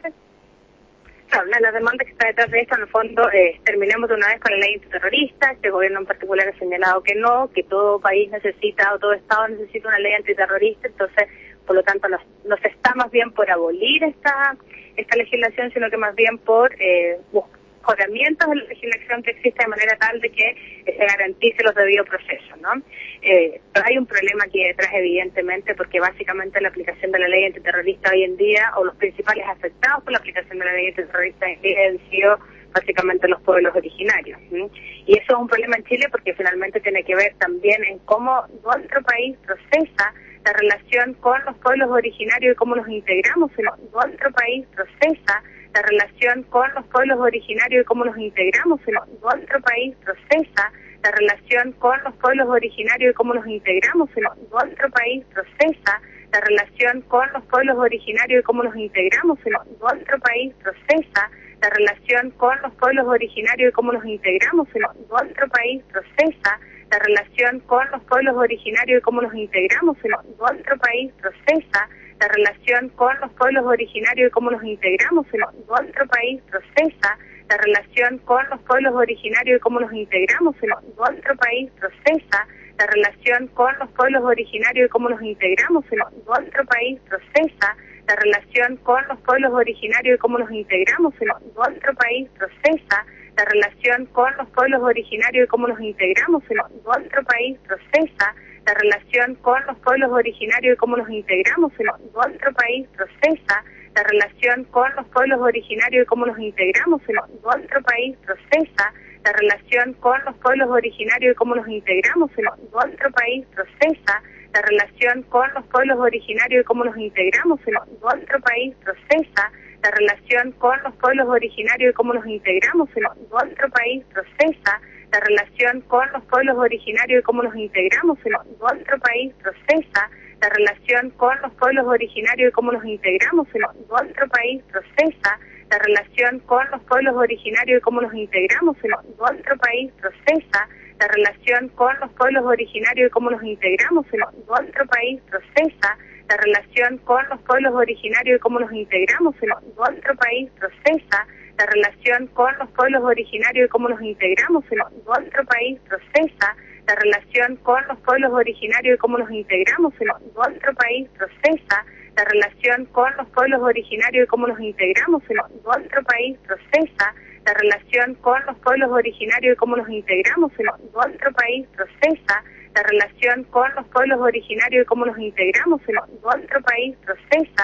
[SPEAKER 21] Claro, la, la demanda que está detrás de esto, en el fondo, eh, terminemos de una vez con la ley antiterrorista. Este gobierno en particular ha señalado que no, que todo país necesita, o todo Estado necesita una ley antiterrorista, entonces, por lo tanto, no, no se está más bien por abolir esta esta legislación, sino que más bien por eh, buscar mejoramientos de la legislación que existe de manera tal de que eh, se garantice los debidos procesos, ¿no? Eh, pero hay un problema aquí detrás, evidentemente, porque básicamente la aplicación de la ley antiterrorista hoy en día, o los principales afectados por la aplicación de la ley antiterrorista hoy en día han sido básicamente los pueblos originarios, ¿sí? Y eso es un problema en Chile porque finalmente tiene que ver también en cómo nuestro país procesa la relación con los pueblos originarios y cómo los integramos en nuestro país, procesa la relación con los pueblos originarios y cómo los integramos en nuestro país, procesa la relación con los pueblos originarios y cómo los integramos en nuestro país, procesa la relación con los pueblos originarios y cómo los integramos en nuestro país, procesa la relación con los pueblos originarios y cómo los integramos en nuestro país, procesa la relación con los pueblos originarios y cómo los integramos en nuestro país, procesa la relación con los pueblos originarios y cómo los integramos en nuestro país, procesa la relación con los pueblos originarios y cómo los integramos en nuestro país, procesa la relación con los pueblos originarios y cómo los integramos en nuestro país, procesa la relación con los pueblos originarios y cómo los integramos en nuestro país, procesa la relación con los pueblos originarios y cómo los integramos en nuestro país, procesa la relación con los pueblos originarios y cómo los integramos en nuestro país, procesa la relación con los pueblos originarios y cómo los integramos en nuestro país, procesa la relación con los pueblos originarios y cómo los integramos en nuestro país, procesa la relación con los pueblos originarios y cómo los integramos en nuestro país, procesa la relación con los pueblos originarios y cómo los integramos en nuestro país, procesa la relación con los pueblos originarios y cómo los integramos en nuestro país, procesa la relación con los pueblos originarios y cómo los integramos en nuestro país, procesa la relación con los pueblos originarios y cómo los integramos en nuestro país procesa, la relación con los pueblos originarios y cómo los integramos en nuestro país procesa, la relación con los pueblos originarios y cómo los integramos en nuestro país procesa, la relación con los pueblos originarios y cómo los integramos en nuestro país procesa, la relación con los pueblos originarios y cómo los integramos en nuestro país procesa, la relación con los pueblos originarios y cómo los integramos en nuestro país procesa, la relación con los pueblos originarios y cómo los integramos en nuestro país procesa, la relación con los pueblos originarios y cómo los integramos en nuestro país procesa,